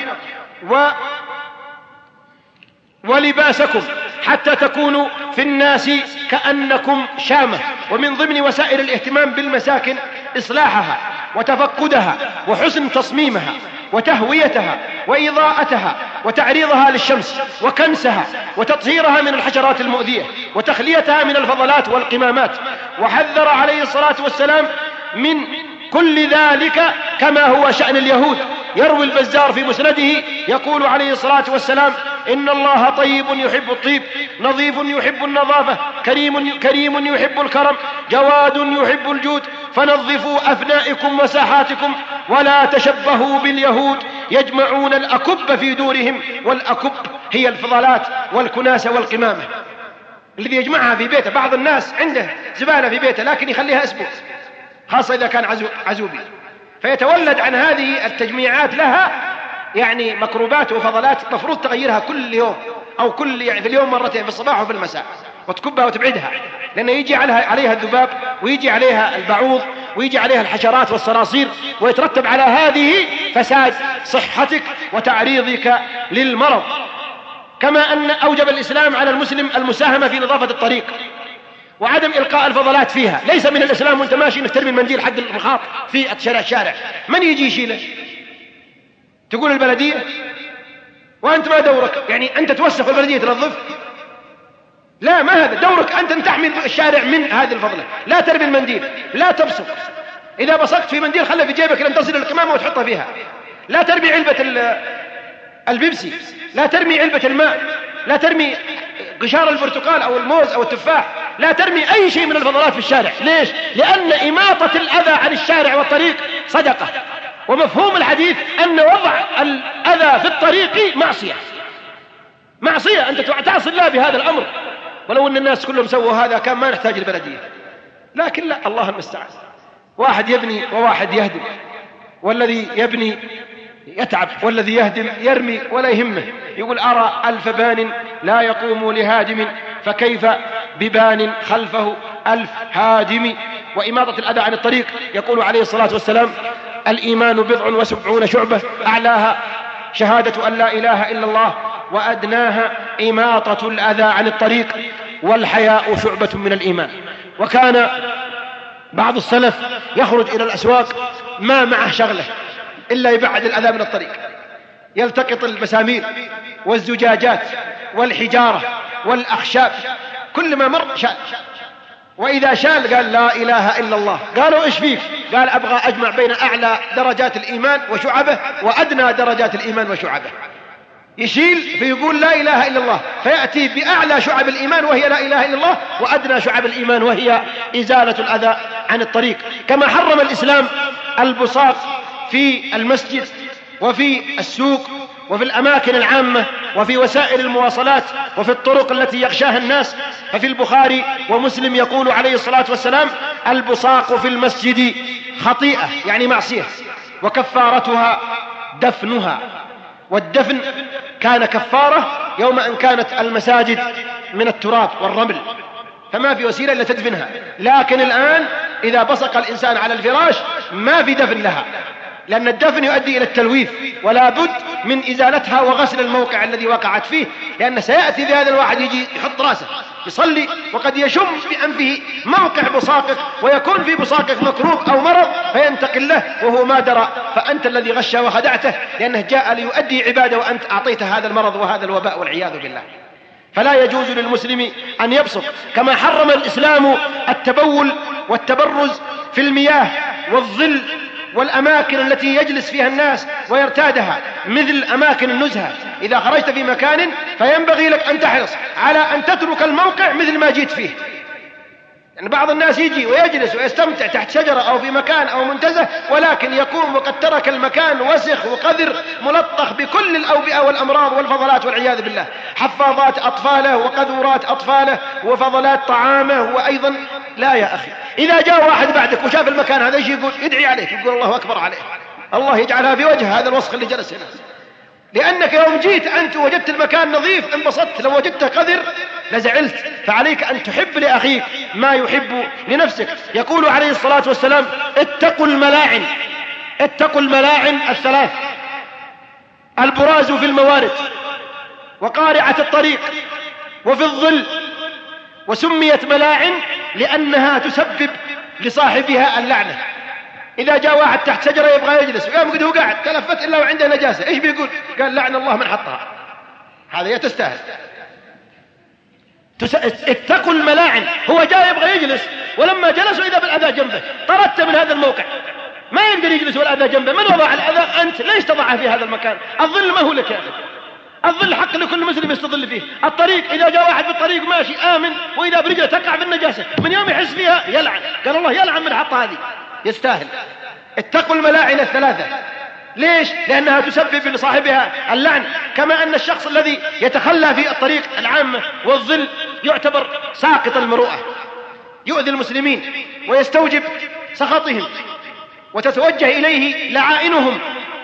ولباسكم، حتى تكونوا في الناس كأنكم شامة. ومن ضمن وسائل الاهتمام بالمساكن إصلاحها وتفقدها وحسن تصميمها وتهويتها وإضاءتها وتعريضها للشمس وكنسها وتطهيرها من الحشرات المؤذية وتخليتها من الفضلات والقمامات. وحذر عليه الصلاة والسلام من كل ذلك كما هو شأن اليهود. يروي البزار في مسنده يقول عليه الصلاة والسلام: إن الله طيب يحب الطيب، نظيف يحب النظافة، كريم يحب الكرم، جواد يحب الجود، فنظفوا أفنائكم وساحاتكم ولا تشبهوا باليهود يجمعون الأكب في دورهم. والأكب هي الفضلات والكناسة والقمامة الذي يجمعها في بيته. بعض الناس عنده زبالة في بيته لكن يخليها أسبوع، خاصة إذا كان عزوبي، فيتولد عن هذه التجميعات لها يعني مكروبات وفضلات مفروض تغيرها كل يوم أو في اليوم مرتين، في الصباح وفي المساء، وتكبها وتبعدها، لأنه يجي عليها الذباب ويجي عليها البعوض ويجي عليها الحشرات والصراصير، ويترتب على هذه فساد صحتك وتعريضك للمرض. كما أن أوجب الإسلام على المسلم المساهمة في نظافة الطريق وعدم إلقاء الفضلات فيها. ليس من الإسلام وانت ماشي انك ترمي المنديل حق المخاط في الشارع، من يجي يشيله؟ تقول البلدية، وأنت ما دورك، يعني أنت توسخ والبلدية تنظف؟ لا، ما هذا دورك، أنت أن تحمي الشارع من هذه الفضلة. لا ترمي المنديل، لا تبصق، إذا بصقت في منديل خلها في جيبك لن تصل الكمامة وتحطها فيها. لا ترمي علبة البيبسي، لا ترمي علبة الماء، لا ترمي قشار البرتقال أو الموز أو التفاح، لا ترمي أي شيء من الفضلات في الشارع. ليش؟ لأن إماطة الأذى عن الشارع والطريق صدقة. ومفهوم الحديث أن وضع الأذى في الطريق معصية، أنت تعصي الله بهذا الأمر. ولو أن الناس كلهم سووا هذا كان ما نحتاج البلدية، لكن لا، الله المستعان. واحد يبني وواحد يهدم، والذي يبني يتعب والذي يهدم يرمي ولا يهمه. يقول: أرى 1000 بان لا يقوم لهادم، فكيف ببان خلفه 1000 هادم. وإماطة الأذى عن الطريق، يقول عليه الصلاة والسلام: الإيمان 70 شعبة، أعلاها شهادة أن لا إله إلا الله، وأدناها إماطة الأذى عن الطريق، والحياء شعبة من الإيمان. وكان بعض السلف يخرج إلى الأسواق ما معه شغله إلا يبعد الأذى من الطريق، يلتقط المسامير والزجاجات والحجارة والأخشاب، كل ما مر شال، وإذا شال قال: لا إله إلا الله. قالوا: إيش فيك؟ قال: أبغى أجمع بين أعلى درجات الإيمان وشعبه وأدنى درجات الإيمان وشعبه. يشيل فيقول: لا إله إلا الله، فيأتي بأعلى شعب الإيمان وهي لا إله إلا الله، وأدنى شعب الإيمان وهي إزالة الأذى عن الطريق. كما حرم الإسلام البصاق في المسجد وفي السوق وفي الأماكن العامة وفي وسائل المواصلات وفي الطرق التي يغشاها الناس. ففي البخاري ومسلم يقول عليه الصلاة والسلام: البصاق في المسجد خطيئة، يعني معصية، وكفارتها دفنها. والدفن كان كفارة يوم أن كانت المساجد من التراب والرمل، فما في وسيلة إلا تدفنها. لكن الآن إذا بصق الإنسان على الفراش ما في دفن لها، لأن الدفن يؤدي إلى التلويث، ولا بد من إزالتها وغسل الموقع الذي وقعت فيه، لأن سيأتي بهذا الواحد يجي يحط راسه يصلي وقد يشم بأنفه موقع بصاقك، ويكون في بصاقك مكروب أو مرض فينتقل له وهو ما درى، فأنت الذي غش وخدعته، لأنه جاء ليؤدي عبادة وأنت أعطيته هذا المرض وهذا الوباء والعياذ بالله. فلا يجوز للمسلم أن يبصق، كما حرم الإسلام التبول والتبرز في المياه والظل والأماكن التي يجلس فيها الناس ويرتادها، مثل أماكن النزهة. إذا خرجت في مكان فينبغي لك أن تحرص على أن تترك الموقع مثل ما جيت فيه. يعني بعض الناس يجي ويجلس ويستمتع تحت شجرة أو في مكان أو منتزه، ولكن يقوم وقد ترك المكان وسخ وقذر ملطخ بكل الأوبئة والأمراض والفضلات والعياذ بالله، حفاظات أطفاله وقذورات أطفاله وفضلات طعامه. وأيضا لا يا أخي، إذا جاء واحد بعدك وشاف المكان هذا ايش يقول؟ يدعي عليه، يقول الله أكبر عليه، الله يجعلها في وجه هذا الوسخ اللي جلس هنا، لأنك يوم جيت أنت وجدت المكان نظيف انبسطت، لو وجدته قذر لزعلت. فعليك أن تحب لأخيك ما يحب لنفسك. يقول عليه الصلاة والسلام: اتقوا الملاعن، اتقوا الملاعن الثلاث: البراز في الموارد، وقارعة الطريق، وفي الظل. وسميت ملاعن لأنها تسبب لصاحبها اللعنة. إذا جاء واحد تحت شجرة يبغى يجلس وقام قد هو قاعد تلفت إلا وعنده نجاسة، إيش بيقول؟ قال: لعن الله من حطها. هذا يتستاهل. اتقوا الملاعن. هو جاء يبغى يجلس، ولما جلس إذا بالأذى جنبه طردت من هذا الموقع، ما يقدر يجلس والأذى جنبه. من وضع الأذى؟ أنت. ليش تضعه في هذا المكان؟ الظل ما هو لك يا أخي، الظل حق لكل مسلم يستظل فيه. الطريق، إذا جاء واحد بالطريق ماشي آمن وإذا برجله تقع بالنجاسة، من يوم يحس فيها يلعن. قال الله يلعن من حط هذه، يستاهل. اتقوا الملاعن الثلاثة. ليش؟ لأنها تسبب لصاحبها اللعن. كما أن الشخص الذي يتخلى في الطريق العامة والظل يعتبر ساقط المروءة، يؤذي المسلمين ويستوجب سخطهم وتتوجه إليه لعائنهم.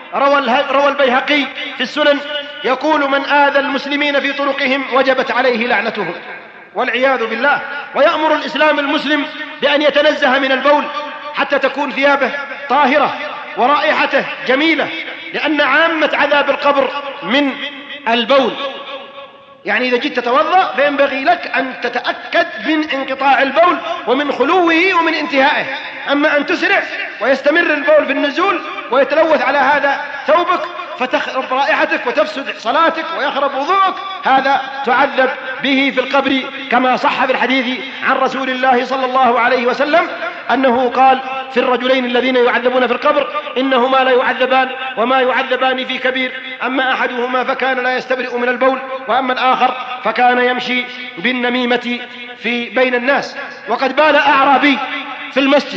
روى البيهقي في السنن يقول: من آذى المسلمين في طرقهم وجبت عليه لعنتهم، والعياذ بالله. ويأمر الإسلام المسلم بأن يتنزه من البول حتى تكون ثيابه طاهرة ورائحته جميلة، لأن عامة عذاب القبر من البول. يعني إذا جيت تتوضأ فينبغي لك أن تتأكد من انقطاع البول ومن خلوه ومن انتهائه. أما أن تسرع ويستمر البول في النزول ويتلوث على هذا ثوبك فتخرب رائحتك وتفسد صلاتك ويخرب وضوءك، هذا تعذب به في القبر، كما صح في الحديث عن رسول الله صلى الله عليه وسلم أنه قال في الرجلين الذين يعذبون في القبر: إنهما لا يعذبان وما يعذبان في كبير، أما أحدهما فكان لا يستبرئ من البول، وأما الآخر فكان يمشي بالنميمة في بين الناس. وقد بال أعرابي في المسجد،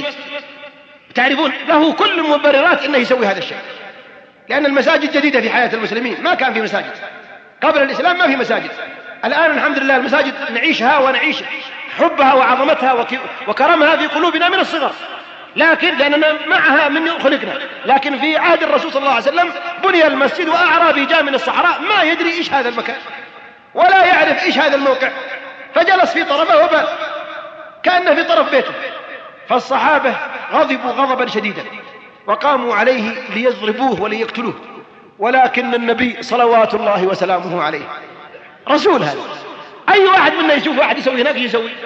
تعرفون له كل المبررات أنه يسوي هذا الشيء، لأن المساجد جديدة في حياة المسلمين، ما كان في مساجد قبل الإسلام، ما في مساجد. الآن الحمد لله المساجد نعيشها ونعيش حبها وعظمتها وكرمها في قلوبنا من الصغر، لكن لأننا معها من خلقنا. لكن في عهد الرسول صلى الله عليه وسلم بني المسجد وأعرابي جاء من الصحراء ما يدري إيش هذا المكان ولا يعرف إيش هذا الموقع، فجلس في طرفه وبال كأنه في طرف بيته. فالصحابة غضبوا غضبا شديدا وقاموا عليه ليضربوه وليقتلوه، ولكن النبي صلوات الله وسلامه عليه رسول هذا، أي واحد منا يشوف واحد يسوي هناك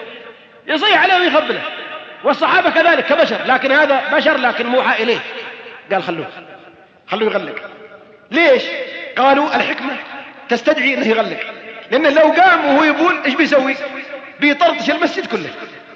يصيح عليه ويخبله، والصحابة كذلك كبشر، لكن هذا بشر لكن موحى إليه. قال خلوه يغلق. ليش؟ قالوا الحكمة تستدعي أنه يغلق، لأنه لو قام وهو يبول إيش بيسوي؟ بيطرطش المسجد كله،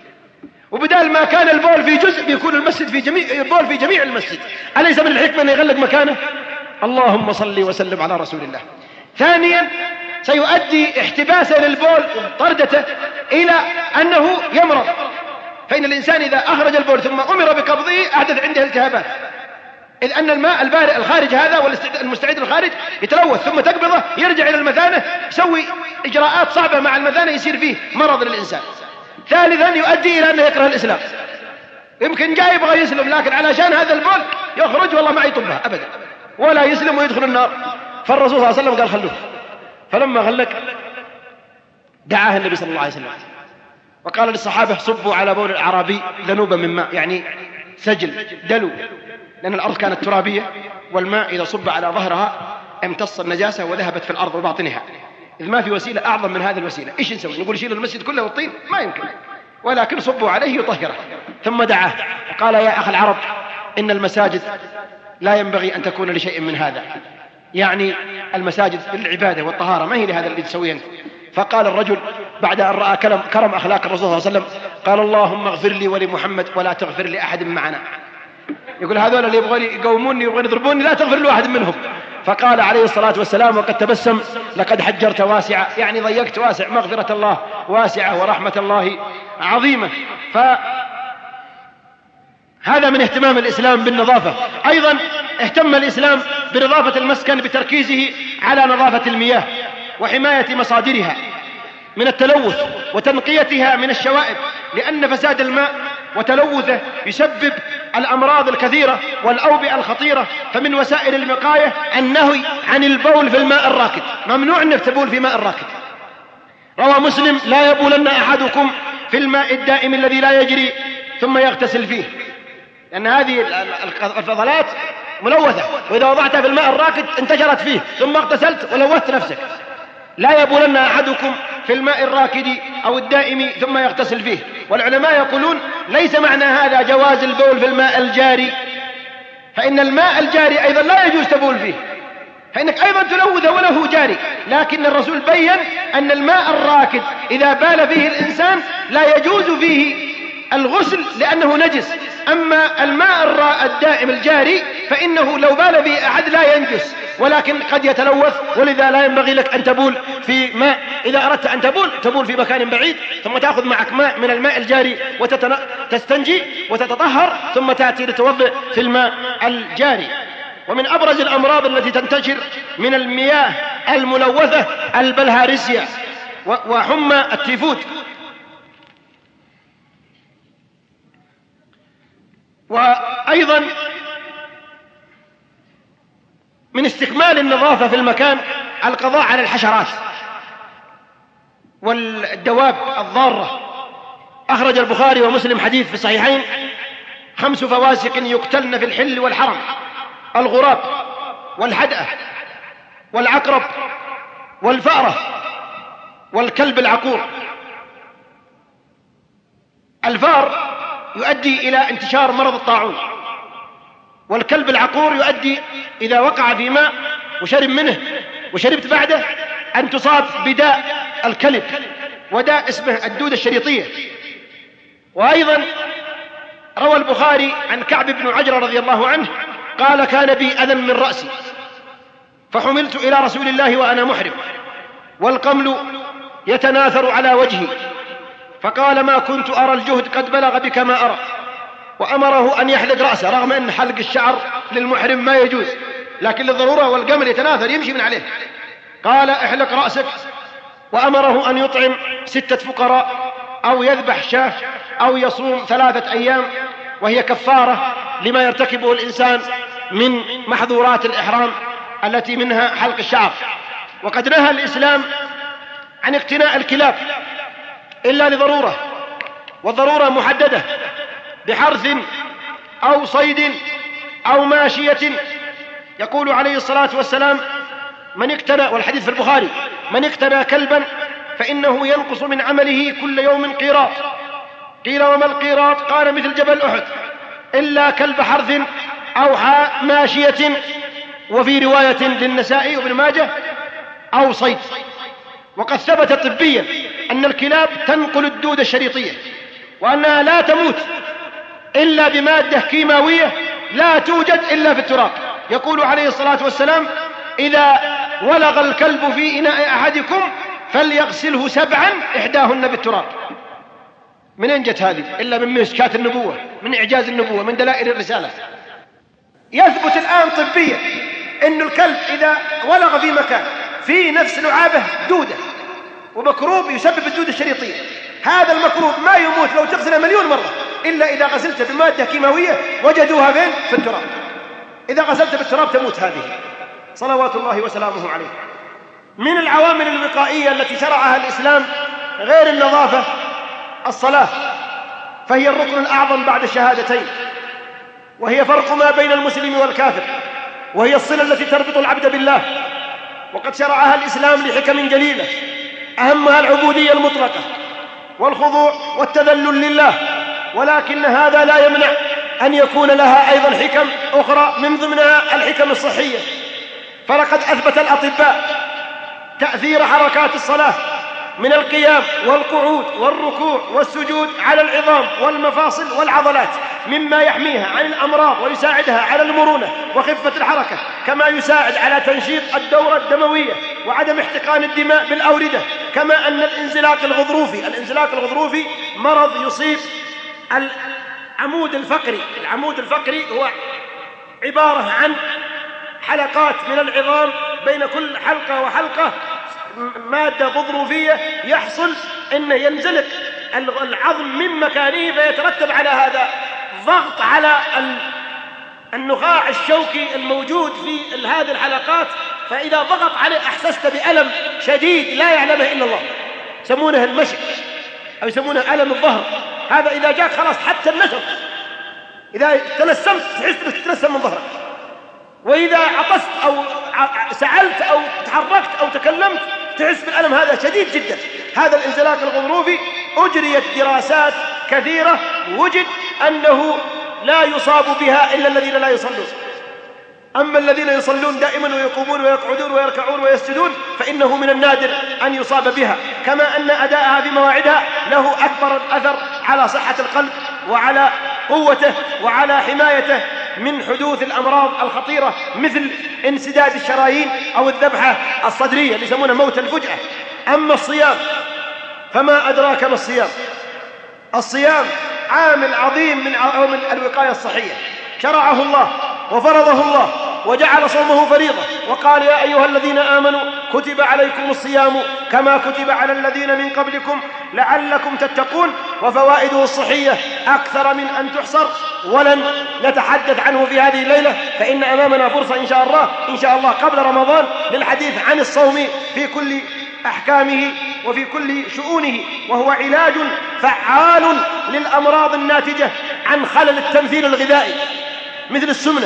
وبدال ما كان البول في جزء بيكون المسجد في البول في جميع المسجد. أليس من الحكمة أن يغلق مكانه؟ اللهم صل وسلم على رسول الله. ثانيا سيؤدي احتباسه للبول وطردته إلى أنه يمرض، فإن الإنسان إذا أخرج البول ثم أمر بقبضه أحدث عنده التهابات. إذ أن الماء البارئ الخارج هذا والمستعد الخارج يتلوث، ثم تقبضه يرجع إلى المثانة، يسوي إجراءات صعبة مع المثانة، يصير فيه مرض للإنسان. ثالثا يؤدي إلى أنه يكره الإسلام، يمكن جاي يبغى يسلم لكن علشان هذا البول يخرج والله ما يطبها أبدا ولا يسلم ويدخل النار. فالرسول صلى الله عليه وسلم قال خلوه. فلما غلق دعاه النبي صلى الله عليه وسلم وقال للصحابة صبوا على بول الأعرابي ذنوبا من ماء، يعني سجل دلو، لأن الأرض كانت ترابية والماء إذا صب على ظهرها امتص النجاسة وذهبت في الأرض وباطنها، إذ ما في وسيلة أعظم من هذه الوسيلة. إيش نسوي؟ نقول شيلوا المسجد كله والطين؟ ما يمكن، ولكن صبوا عليه يطهره. ثم دعاه وقال يا أخ العرب إن المساجد لا ينبغي أن تكون لشيء من هذا، يعني المساجد للعبادة والطهارة، ما هي لهذا اللي تسويه أنت. فقال الرجل بعد أن رأى كرم أخلاق الرسول صلى الله عليه وسلم قال اللهم اغفر لي ولمحمد ولا تغفر لأحد معنا. يقول هذول اللي يبغون يقوموني يبغون يضربوني لا تغفر لواحد منهم. فقال عليه الصلاة والسلام وقد تبسم لقد حجرت واسعة، يعني ضيقت واسع، مغفرة الله واسعة ورحمة الله عظيمة. فهذا من اهتمام الإسلام بالنظافة. أيضا اهتم الإسلام بنظافة المسكن بتركيزه على نظافة المياه وحماية مصادرها من التلوث وتنقيتها من الشوائب، لأن فساد الماء وتلوثه يسبب الأمراض الكثيرة والأوبئة الخطيرة. فمن وسائل الوقاية النهي عن البول في الماء الراكد، ممنوع أنك تبول في ماء الراكد. روى مسلم لا يبولن أحدكم في الماء الدائم الذي لا يجري ثم يغتسل فيه، لأن هذه الفضلات ملوثة، وإذا وضعتها في الماء الراكد انتشرت فيه ثم اغتسلت ولوثت نفسك. لا يبولن أحدكم في الماء الراكد أو الدائم ثم يغتسل فيه. والعلماء يقولون ليس معنى هذا جواز البول في الماء الجاري، فإن الماء الجاري أيضا لا يجوز تبول فيه، فإنك أيضا تلوثه وله جاري، لكن الرسول بيّن أن الماء الراكد إذا بال فيه الإنسان لا يجوز فيه الغسل لأنه نجس. أما الماء الدائم الجاري فإنه لو بال فيه أحد لا ينجس، ولكن قد يتلوث، ولذا لا ينبغي لك أن تبول في ماء. إذا أردت أن تبول في مكان بعيد، ثم تأخذ معك ماء من الماء الجاري وتستنجي وتتطهر، ثم تأتي لتوضئ في الماء الجاري. ومن أبرز الأمراض التي تنتشر من المياه الملوثة البلهارسيا وحمى التيفود. وأيضا من استكمال النظافة في المكان القضاء على الحشرات والدواب الضارة. أخرج البخاري ومسلم حديث في الصحيحين 5 فواسق يقتلن في الحل والحرم: الغراب والحدأة والعقرب والفأرة والكلب العقور. الفار يؤدي إلى انتشار مرض الطاعون، والكلب العقور يؤدي إذا وقع في ماء وشرب منه وشربت بعده أن تصاب بداء الكلب، وداء اسمه الدودة الشريطية. وأيضا روى البخاري عن كعب بن عجرة رضي الله عنه قال كان بي أذى من رأسي فحملت إلى رسول الله وأنا محرم، والقمل يتناثر على وجهي، فقال ما كنت أرى الجهد قد بلغ بك ما أرى، وأمره أن يحلق رأسه، رغم أن حلق الشعر للمحرم ما يجوز، لكن للضرورة والقمل يتناثر يمشي من عليه. قال احلق رأسك، وأمره أن يطعم 6 فقراء أو يذبح شاة أو يصوم 3 أيام، وهي كفارة لما يرتكبه الإنسان من محظورات الإحرام التي منها حلق الشعر. وقد نهى الإسلام عن اقتناء الكلاب إلا لضرورة، والضرورة محددة بحرث أو صيد أو ماشية. يقول عليه الصلاة والسلام من اقتنى، والحديث في البخاري، من اقتنى كلبا فإنه ينقص من عمله كل يوم قيراط. قيل وما القيراط؟ قال مثل جبل أحد، إلا كلب حرث أو ماشية، وفي رواية للنسائي وابن ماجه أو صيد. وقد ثبت طبيا أن الكلاب تنقل الدودة الشريطية، وأنها لا تموت إلا بمادة كيماوية لا توجد إلا في التراب. يقول عليه الصلاة والسلام إذا ولغ الكلب في إناء أحدكم فليغسله 7 إحداهن بالتراب. من أين جت هذه إلا من مشكات النبوة، من إعجاز النبوة، من دلائل الرسالة. يثبت الآن طبيا أن الكلب إذا ولغ في مكان في نفس لعابه دودة ومكروب يسبب الدودة الشريطية، هذا المكروب ما يموت لو تغسله 1,000,000 مرة إلا إذا غسلته بمادة كيماوية وجدوها فين؟ في التراب. إذا غسلته بالتراب تموت هذه، صلوات الله وسلامه عليه. من العوامل الوقائية التي شرعها الإسلام غير النظافة الصلاة، فهي الركن الأعظم بعد الشهادتين، وهي فرق ما بين المسلم والكافر، وهي الصلة التي تربط العبد بالله، وقد شرعها الإسلام لحكم جليلة، أهمها العبودية المطلقة والخضوع والتذلل لله، ولكن هذا لا يمنع أن يكون لها أيضا حكم أخرى من ضمنها الحكم الصحية. فلقد أثبت الأطباء تأثير حركات الصلاة من القيام والقعود والركوع والسجود على العظام والمفاصل والعضلات، مما يحميها عن الأمراض ويساعدها على المرونة وخفة الحركة، كما يساعد على تنشيط الدورة الدموية وعدم احتقان الدماء بالأوردة. كما أن الانزلاق الغضروفي مرض يصيب العمود الفقري. العمود الفقري هو عبارة عن حلقات من العظام، بين كل حلقة وحلقة مادة غضروفية، يحصل أنه ينزلق العظم من مكانه، فيترتب على هذا ضغط على النخاع الشوكي الموجود في هذه الحلقات، فإذا ضغط عليه أحسست بألم شديد لا يعلمه إلا الله، يسمونه المشق أو يسمونه ألم الظهر. هذا إذا جاء خلاص حتى النشر، إذا تنسمت تحس أنك تتنسم من ظهرك، وإذا عطست أو سعلت أو تحركت أو تكلمت تحس بالألم، هذا شديد جدا. هذا الانزلاق الغضروفي أجريت دراسات كثيرة، وجد أنه لا يصاب بها إلا الذين لا يصلون. أما الذين يصلون دائما ويقومون ويقعدون ويركعون ويسجدون فإنه من النادر أن يصاب بها، كما أن أداءها في مواعيدها له أكبر أثر على صحة القلب وعلى قوته وعلى حمايته من حدوث الأمراض الخطيرة مثل انسداد الشرايين أو الذبحة الصدرية اللي يسمونه موت الفجأة. أما الصيام فما أدراك ما الصيام. الصيام عامل عظيم من عوامل الوقاية الصحية، شرعه الله وفرضه الله وجعل صومه فريضة، وقال يا أيها الذين آمنوا كتب عليكم الصيام كما كتب على الذين من قبلكم لعلكم تتقون. وفوائده الصحية أكثر من أن تحصر، ولن نتحدث عنه في هذه الليلة، فإن أمامنا فرصة إن شاء الله قبل رمضان للحديث عن الصوم في كل أحكامه وفي كل شؤونه، وهو علاج فعال للأمراض الناتجة عن خلل التمثيل الغذائي مثل السمنة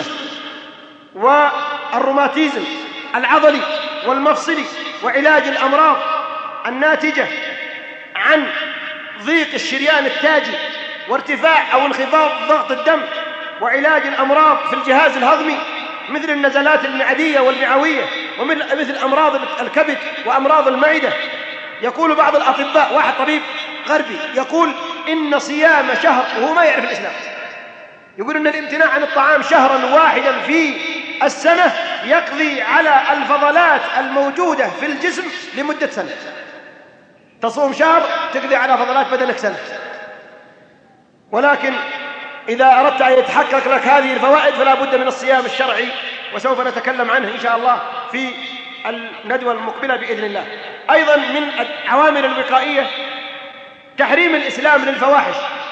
والروماتيزم العضلي والمفصلي، وعلاج الأمراض الناتجة عن ضيق الشريان التاجي وارتفاع أو انخفاض ضغط الدم، وعلاج الأمراض في الجهاز الهضمي مثل النزلات المعدية والمعوية، ومثل أمراض الكبد وأمراض المعدة. يقول بعض الأطباء، واحد طبيب غربي يقول إن صيام شهر، وهو ما يعرف الإسلام، يقول إن الامتناع عن الطعام شهرا واحدا في السنة يقضي على الفضلات الموجودة في الجسم لمدة سنة. تصوم شهر تقضي على فضلات بدنك سنة. ولكن إذا أردت أن يتحقق لك هذه الفوائد فلا بد من الصيام الشرعي، وسوف نتكلم عنه إن شاء الله في الندوة المقبلة بإذن الله. أيضا من العوامل الوقائية تحريم الإسلام للفواحش،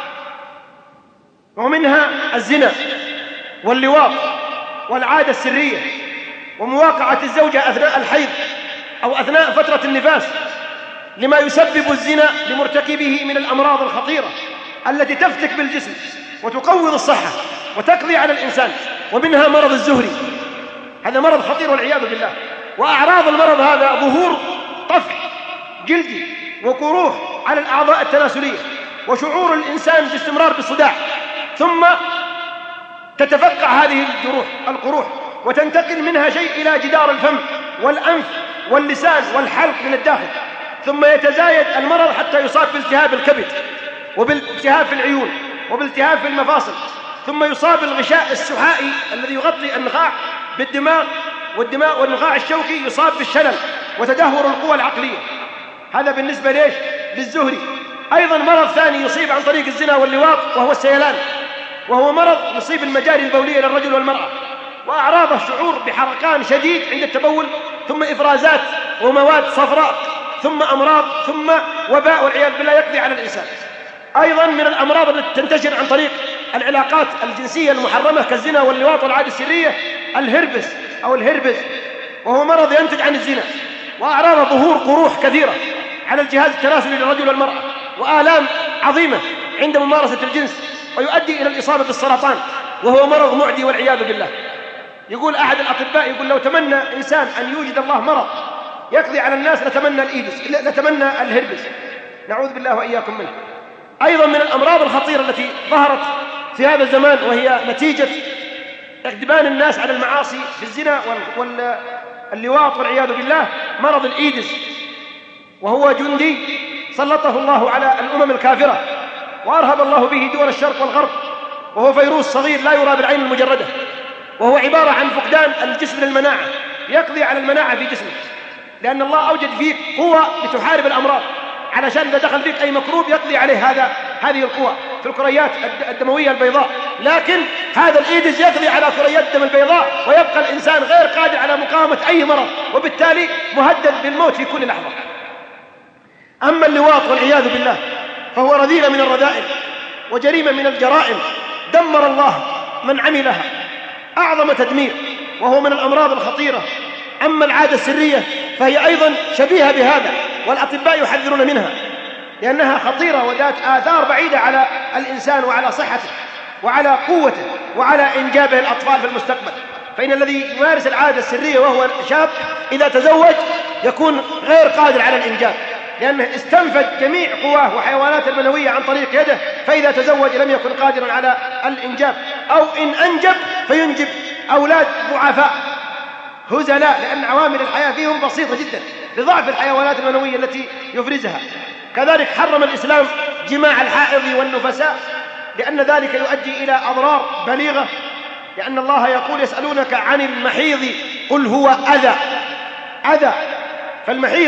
ومنها الزنا واللواط والعادة السرية ومواقعة الزوجة أثناء الحيض أو أثناء فترة النفاس، لما يسبب الزنا لمرتكبه من الأمراض الخطيرة التي تفتك بالجسم وتقوض الصحة وتقضي على الإنسان. ومنها مرض الزهري، هذا مرض خطير والعياذ بالله. وأعراض المرض هذا ظهور طفح جلدي وقروح على الأعضاء التناسلية، وشعور الإنسان باستمرار بالصداع، ثم تتفقع هذه القروح وتنتقل منها شيء إلى جدار الفم والأنف واللسان والحلق من الداخل، ثم يتزايد المرض حتى يصاب بالتهاب الكبد وبالتهاب في العيون وبالتهاب في المفاصل، ثم يصاب الغشاء السحائي الذي يغطي النخاع بالدماغ، والنخاع الشوكي يصاب بالشلل وتدهور القوى العقلية. هذا بالنسبة ليش؟ للزهري. أيضا مرض ثاني يصيب عن طريق الزنا واللواط، وهو السيلان، وهو مرض يصيب المجاري البولية للرجل والمرأة، وأعراضه شعور بحرقان شديد عند التبول، ثم إفرازات ومواد صفراء، ثم أمراض، ثم وباء والعياذ بالله يقضي على الإنسان. أيضا من الأمراض التي تنتشر عن طريق العلاقات الجنسية المحرمة كالزنا واللواط والعادة السرية الهربس أو الهربز، وهو مرض ينتج عن الزنا، وأعراض ظهور قروح كثيرة على الجهاز التناسلي للرجل والمرأة، وآلام عظيمة عند ممارسة الجنس، ويؤدي إلى الإصابة بالسرطان، وهو مرض معدي والعياذ بالله. يقول أحد الأطباء يقول لو تمنى إنسان أن يوجد الله مرض يقضي على الناس لتمنى الإيدز، لتمنى الهربس، نعوذ بالله وإياكم منه. أيضا من الأمراض الخطيرة التي ظهرت في هذا الزمان وهي نتيجة اقدمان الناس على المعاصي في الزنا واللواط والعياذ بالله مرض الإيدز، وهو جندي سلطه الله على الأمم الكافرة وأرهب الله به دول الشرق والغرب، وهو فيروس صغير لا يرى بالعين المجردة، وهو عبارة عن فقدان الجسم للمناعة، يقضي على المناعة في جسمك، لأن الله أوجد فيك قوة لتحارب الأمراض، علشان إذا دخل فيك أي مكروب يقضي عليه هذه القوة في الكريات الدموية البيضاء. لكن هذا الإيدز يقضي على كريات الدم البيضاء، ويبقى الإنسان غير قادر على مقاومة أي مرض، وبالتالي مهدد بالموت في كل لحظة. أما اللواط والعياذ بالله فهو رذيلة من الرذائل وجريمة من الجرائم دمر الله من عملها أعظم تدمير، وهو من الأمراض الخطيرة. أما العادة السرية فهي أيضا شبيهة بهذا، والأطباء يحذرون منها لأنها خطيرة وذات آثار بعيدة على الإنسان وعلى صحته وعلى قوته وعلى إنجابه الأطفال في المستقبل. فإن الذي يمارس العادة السرية وهو شاب إذا تزوج يكون غير قادر على الإنجاب، لأنه استنفذ جميع قواه وحيواناته المنوية عن طريق يده، فإذا تزوج لم يكن قادرا على الإنجاب، أو إن أنجب فينجب أولاد ضعفاء هزلاء، لأن عوامل الحياة فيهم بسيطة جدا لضعف الحيوانات المنوية التي يفرزها. كذلك حرم الإسلام جماع الحائض والنفساء، لأن ذلك يؤدي إلى أضرار بليغة، لأن الله يقول يسألونك عن المحيض قل هو أذى. فالمحيض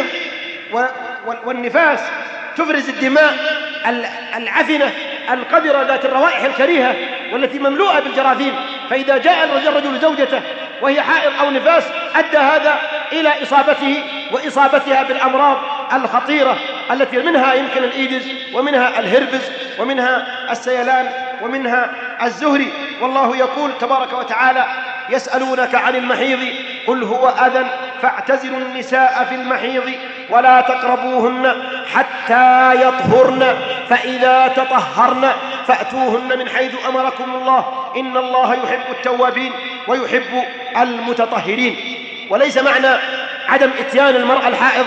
والنفاس تفرز الدماء العفنة القذرة ذات الروائح الكريهة والتي مملوءة بالجراثيم، فإذا جاء الرجل زوجته وهي حائض أو نفاس أدى هذا إلى إصابته وإصابتها بالأمراض الخطيرة التي منها يمكن الإيدز، ومنها الهربز، ومنها السيلان، ومنها الزهري. والله يقول تبارك وتعالى يسألونك عن المحيض قل هو أذى فاعتزلوا النساء في المحيض ولا تقربوهن حتى يطهرن فإذا تطهرن فأتوهن من حيث أمركم الله إن الله يحب التوابين ويحب المتطهرين. وليس معنى عدم إتيان المرأة الحائض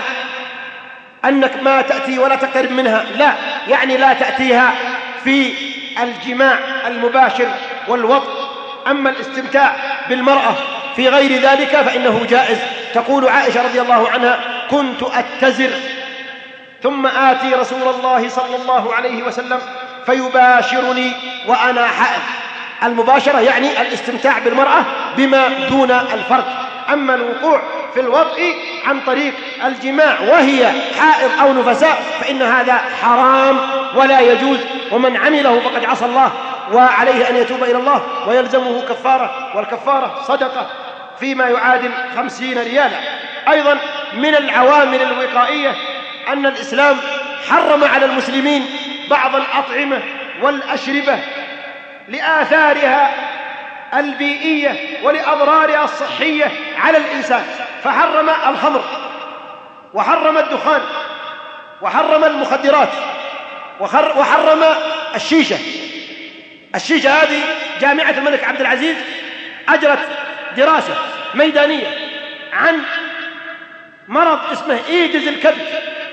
أنك ما تأتي ولا تقترب منها، لا، يعني لا تأتيها في الجماع المباشر والوطء. أما الاستمتاع بالمرأة في غير ذلك فإنه جائز. تقول عائشة رضي الله عنها كنت أتزر ثم آتي رسول الله صلى الله عليه وسلم فيباشرني وأنا حائض. المباشرة يعني الاستمتاع بالمرأة بما دون الفرج. أما الوقوع في الوطء عن طريق الجماع وهي حائض أو نفساء فإن هذا حرام ولا يجوز، ومن عمله فقد عصى الله، وعليه أن يتوب إلى الله ويلزمه كفارة، والكفارة صدقة فيما يعادل 50 ريالا. أيضا من العوامل الوقائية أن الإسلام حرم على المسلمين بعض الأطعمة والأشربة لآثارها البيئية ولأضرارها الصحية على الإنسان، فحرم الخمر وحرم الدخان وحرم المخدرات وحرم الشيشة. الشيشة هذه جامعة الملك عبد العزيز أجرت دراسة ميدانية عن مرض اسمه إيدز الكبد.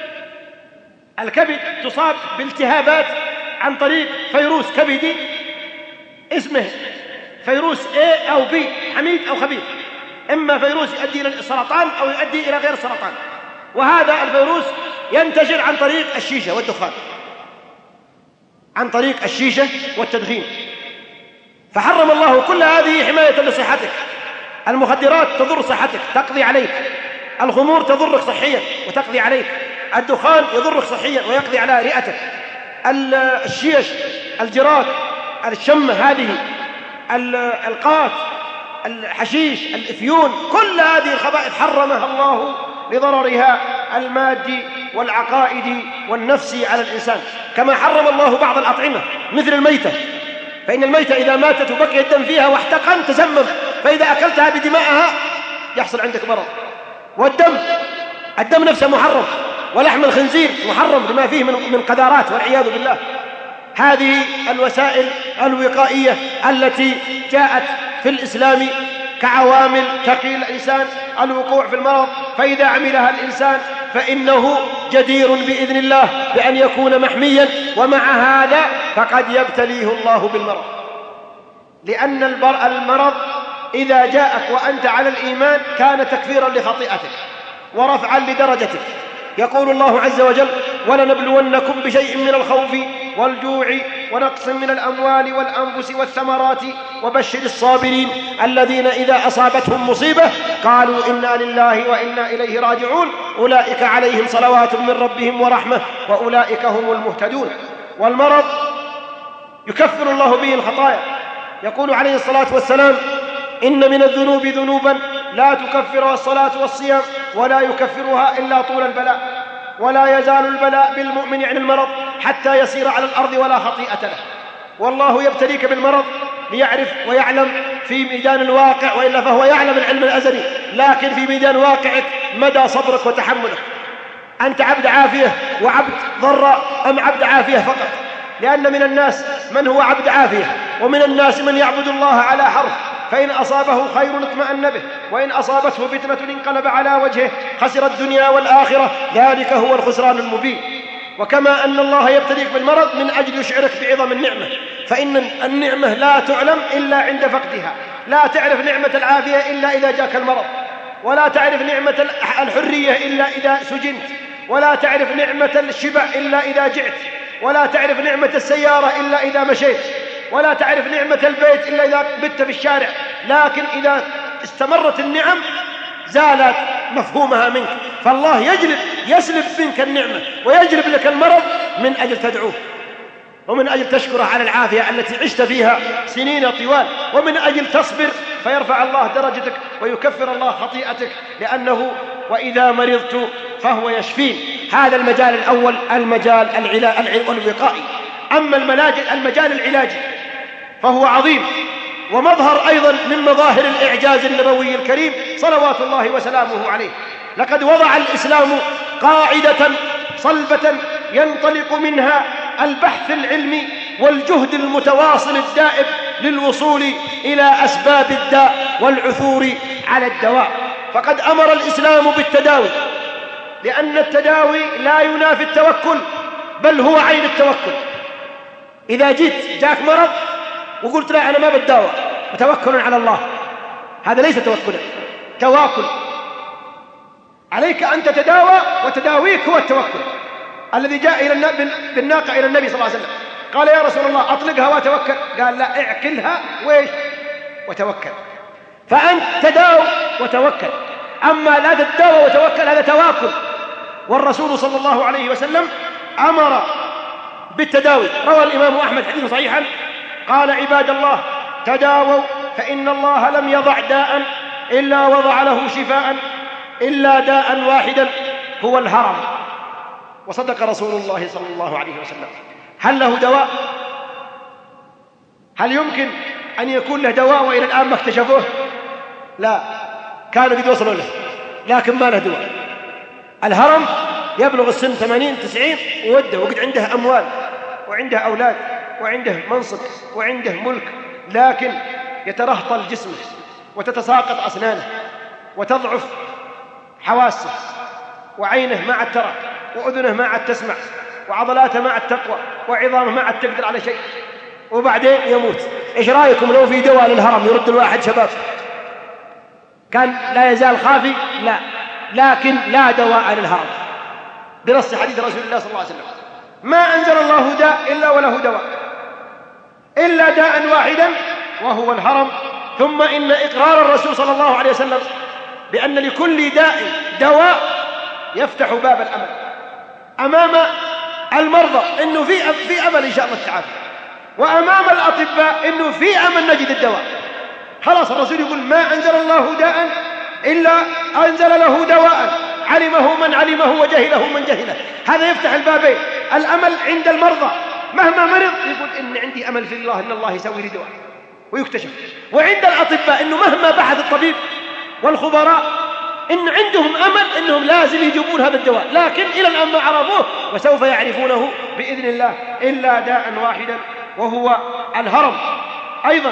الكبد تصاب بالتهابات عن طريق فيروس كبدي اسمه فيروس A أو B، حميد أو خبيث، إما فيروس يؤدي إلى السرطان أو يؤدي إلى غير السرطان، وهذا الفيروس ينتشر عن طريق الشيشة والدخان، عن طريق الشيشة والتدخين. فحرم الله كل هذه حماية لصحتك. المخدرات تضر صحتك تقضي عليك، الخمور تضرك صحيا وتقضي عليك، الدخان يضرك صحيا ويقضي على رئتك، الشيش، الجراك، الشمة هذه، القات، الحشيش، الإفيون، كل هذه الخبائث حرمها الله لضررها المادي والعقائدي والنفسي على الإنسان. كما حرم الله بعض الأطعمة مثل الميتة، فإن الميتة إذا ماتت وبقي الدم فيها واحتقن تسمم، فإذا أكلتها بدمائها يحصل عندك مرض. الدم نفسه محرم، ولحم الخنزير محرم لما فيه من قذارات والعياذ بالله. هذه الوسائل الوقائية التي جاءت في الإسلام كعوامل تقي الإنسان الوقوع في المرض، فإذا عملها الإنسان فإنه جدير بإذن الله بأن يكون محميا. ومع هذا فقد يبتليه الله بالمرض، لأن المرض إذا جاءك وأنت على الإيمان كان تكفيرا لخطيئتك ورفعا لدرجتك. يقول الله عز وجل: ولنبلونكم بشيء من الخوف والجوع ونقص من الأموال والأنفس والثمرات وبشر الصابرين الذين إذا أصابتهم مصيبة قالوا إنا لله وإنا إليه راجعون أولئك عليهم صلوات من ربهم ورحمة وأولئك هم المهتدون. والمرض يكفر الله به الخطايا. يقول عليه الصلاة والسلام: إن من الذنوب ذنوبا لا تكفرها الصلاة والصيام ولا يكفرها إلا طول البلاء، ولا يزال البلاء بالمؤمن عن المرض حتى يسير على الأرض ولا خطيئة له. والله يبتليك بالمرض ليعرف ويعلم في ميدان الواقع، وإلا فهو يعلم العلم الأزلي، لكن في ميدان واقعك مدى صبرك وتحملك. أنت عبد عافية وعبد ضراء أم عبد عافية فقط؟ لأن من الناس من هو عبد عافية، ومن الناس من يعبد الله على حرف، فإن أصابه خير اطمأن به، وإن أصابته فتنة انقلب على وجهه خسر الدنيا والآخرة، ذلك هو الخسران المبين. وكما أن الله يبتليك بالمرض من أجل يشعرك بعظم النعمة، فإن النعمة لا تعلم إلا عند فقدها. لا تعرف نعمة العافية إلا إذا جاك المرض، ولا تعرف نعمة الحرية إلا إذا سجنت، ولا تعرف نعمة الشبع إلا إذا جعت، ولا تعرف نعمة السيارة إلا إذا مشيت، ولا تعرف نعمة البيت إلا إذا بت في الشارع. لكن إذا استمرت النعم زالت مفهومها منك، فالله يسلب منك النعمة ويجلب لك المرض من أجل تدعوه، ومن أجل تشكره على العافية التي عشت فيها سنين طوال، ومن أجل تصبر فيرفع الله درجتك ويكفر الله خطيئتك، لأنه وإذا مرضت فهو يشفين. هذا المجال الأول، المجال الوقائي. أما المجال العلاجي فهو عظيم، ومظهر أيضا من مظاهر الإعجاز النبوي الكريم صلوات الله وسلامه عليه. لقد وضع الإسلام قاعدة صلبة ينطلق منها البحث العلمي والجهد المتواصل الدائب للوصول إلى أسباب الداء والعثور على الدواء. فقد أمر الإسلام بالتداوي، لأن التداوي لا ينافي التوكل، بل هو عين التوكل. إذا جاك مرض وقلت لا أنا ما بتداوى وتوكل على الله، هذا ليس توكلا، تواكل. عليك أن تتداوى، وتداويك هو التوكل الذي جاء بالناقة إلى النبي صلى الله عليه وسلم، قال يا رسول الله أطلقها وتوكل، قال لا، اعقلها وتوكل. فأنت تداوى وتوكل، أما لا تتداوى وتوكل هذا تواكل. والرسول صلى الله عليه وسلم أمر بالتداوي. روى الإمام أحمد حديث صحيحا قال: عباد الله تداووا فإن الله لم يضع داء إلا وضع له شفاء إلا داء واحدا هو الهرم. وصدق رسول الله صلى الله عليه وسلم. هل له دواء؟ هل يمكن أن يكون له دواء وإلى الآن ما اكتشفوه؟ لا، كانوا قد وصلوا له لكن ما له دواء. الهرم يبلغ السن 80-90 وقد عنده أموال وعنده أولاد وعنده منصب وعنده ملك، لكن يترهطل جسمه وتتساقط أسنانه وتضعف حواسه، وعينه ما عاد ترى، وأذنه ما عاد تسمع، وعضلاته ما عاد تقوى، وعظامه ما عاد تقدر على شيء، وبعدين يموت. إيش رأيكم لو في دواء للهرم يرد الواحد شباب؟ كان لا يزال خافي؟ لا، لكن لا دواء للهرم بنص حديث رسول الله صلى الله عليه وسلم: ما أنزل الله داء إلا وله دواء، إلا داء واحدا وهو الهرم. ثم إن إقرار الرسول صلى الله عليه وسلم بأن لكل داء دواء يفتح باب الأمل أمام المرضى، إنه في أمل إن شاء الله تعالى، وأمام الأطباء إنه في أمل نجد الدواء. خلاص الرسول يقول ما أنزل الله داء إلا أنزل له دواء علمه من علمه وجهله من جهله. هذا يفتح البابين. الأمل عند المرضى مهما مرض يقول إن عندي أمل في الله، إن الله يسوي لي دواء ويكتشف. وعند الأطباء إنه مهما بحث الطبيب والخبراء إن عندهم أمل إنهم لازم يجيبون هذا الدواء، لكن إلى الآن ما عرفوه وسوف يعرفونه بإذن الله، إلا داء واحدا وهو الهرم. أيضا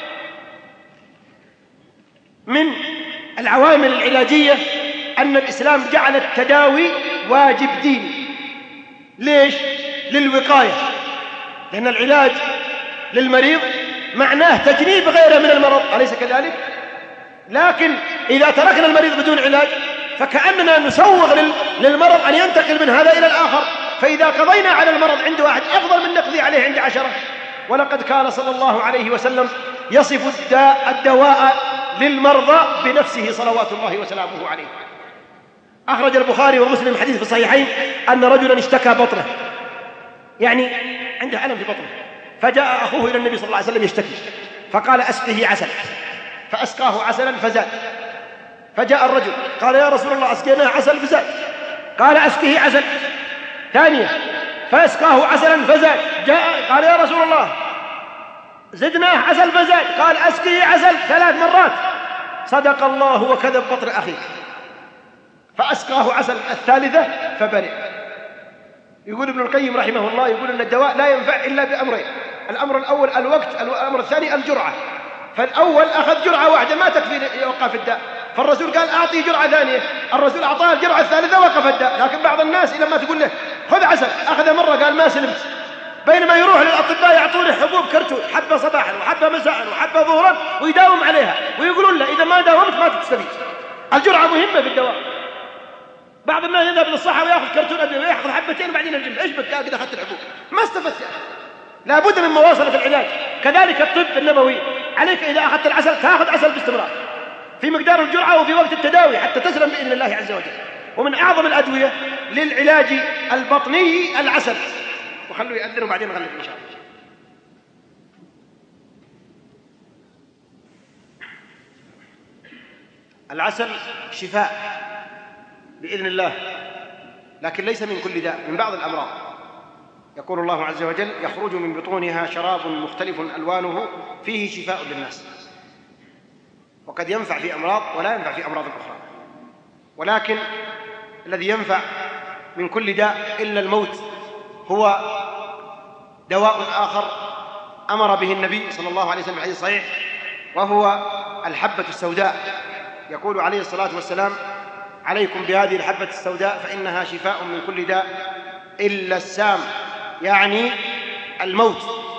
من العوامل العلاجية أن الإسلام جعل التداوي واجب ديني. ليش؟ للوقاية، لأن العلاج للمريض معناه تجنيب غيره من المرض، أليس كذلك؟ لكن إذا تركنا المريض بدون علاج فكأننا نسوغ للمرض أن ينتقل من هذا إلى الآخر. فإذا قضينا على المرض عند واحد أفضل من نقضي عليه عند 10. ولقد كان صلى الله عليه وسلم يصف الدواء للمرضى بنفسه صلوات الله وسلامه عليه. أخرج البخاري ومسلم حديث في الصحيحين أن رجلا اشتكى بطنه، يعني عنده ألم في بطنه، فجاء أخوه إلى النبي صلى الله عليه وسلم يشتكي، فقال أسقه عسل، فأسقاه عسلا فزاد. فجاء الرجل قال يا رسول الله أسقيناه عسل فزاد، قال أسقه عسل ثانية، فأسقاه عسلا فزاد. جاء قال يا رسول الله زدناه عسل فزاد، قال أسقه عسل 3 مرات. صدق الله وكذب بطن أخيه، فأسقاه عسل الثالثة فبرئ. يقول ابن القيم رحمه الله، يقول أن الدواء لا ينفع إلا بأمرين: الأمر الأول الوقت، الأمر الثاني الجرعة. فالأول أخذ جرعة واحدة ما تكفي يوقف الداء، فالرسول قال أعطيه جرعة ثانية، الرسول أعطاه الجرعة الثالثة وقف الداء. لكن بعض الناس لما تقول له خذ عسل أخذ مرة قال ما سلمت، بينما يروح للأطباء يعطونه حبوب كرتون، حبة صباحا وحبة مساء وحبة ظهرا ويداوم عليها، ويقولون له إذا ما داومت ما تستفيد. الجرعة مهمة في الدواء. بعض الناس يذهب للصحة ويأخذ كرتون أدوية ويأخذ حبتين وبعدين يرجع. إيش بك كذا أخذت الحبوب ما استفدت يعني. لابد من مواصلة العلاج. كذلك الطب النبوي، عليك إذا أخذت العسل تأخذ عسل باستمرار في مقدار الجرعة وفي وقت التداوي حتى تسلم بإذن الله عز وجل. ومن أعظم الأدوية للعلاج البطني العسل. وخلوا يأذنوا بعدين نغلق إن شاء الله. العسل شفاء بإذن الله، لكن ليس من كل داء، من بعض الأمراض. يقول الله عز وجل يخرج من بطونها شراب مختلف ألوانه فيه شفاء للناس. وقد ينفع في أمراض ولا ينفع في أمراض أخرى، ولكن الذي ينفع من كل داء إلا الموت هو دواء آخر أمر به النبي صلى الله عليه وسلم في حديث صحيح، وهو الحبة السوداء. يقول عليه الصلاة والسلام عليكم بهذه الحبة السوداء فإنها شفاء من كل داء إلا السام، يعني الموت.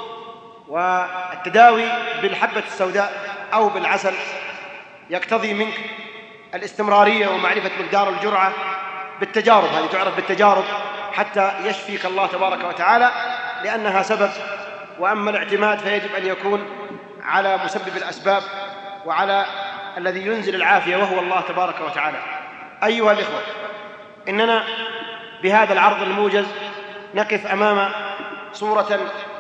والتداوي بالحبة السوداء أو بالعسل يقتضي منك الاستمرارية ومعرفة مقدار الجرعة بالتجارب، هذه تعرف بالتجارب حتى يشفيك الله تبارك وتعالى، لأنها سبب. وأما الاعتماد فيجب أن يكون على مسبب الأسباب وعلى الذي ينزل العافية وهو الله تبارك وتعالى. أيها الإخوة، إننا بهذا العرض الموجز نقف أمام صورة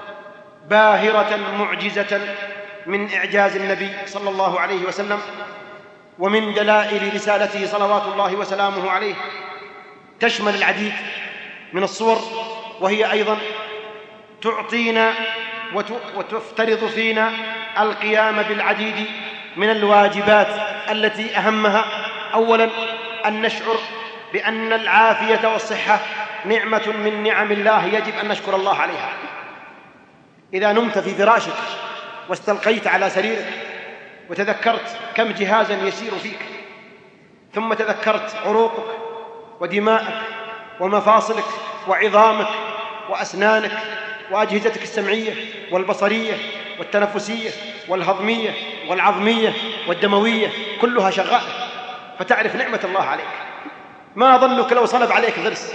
باهرة معجزة من إعجاز النبي صلى الله عليه وسلم ومن دلائل رسالته صلوات الله وسلامه عليه، تشمل العديد من الصور، وهي أيضا تعطينا وتفترض فينا القيام بالعديد من الواجبات التي أهمها أولا أن نشعر بأن العافية والصحة نعمة من نعم الله يجب أن نشكر الله عليها. إذا نمت في فراشك واستلقيت على سريرك وتذكرت كم جهازا يسير فيك، ثم تذكرت عروقك ودماءك ومفاصلك وعظامك وأسنانك وأجهزتك السمعية والبصرية والتنفسية والهضمية والعظمية والدموية كلها شغالة، فتعرف نعمة الله عليك. ما ظنك لو صلب عليك ضرس؟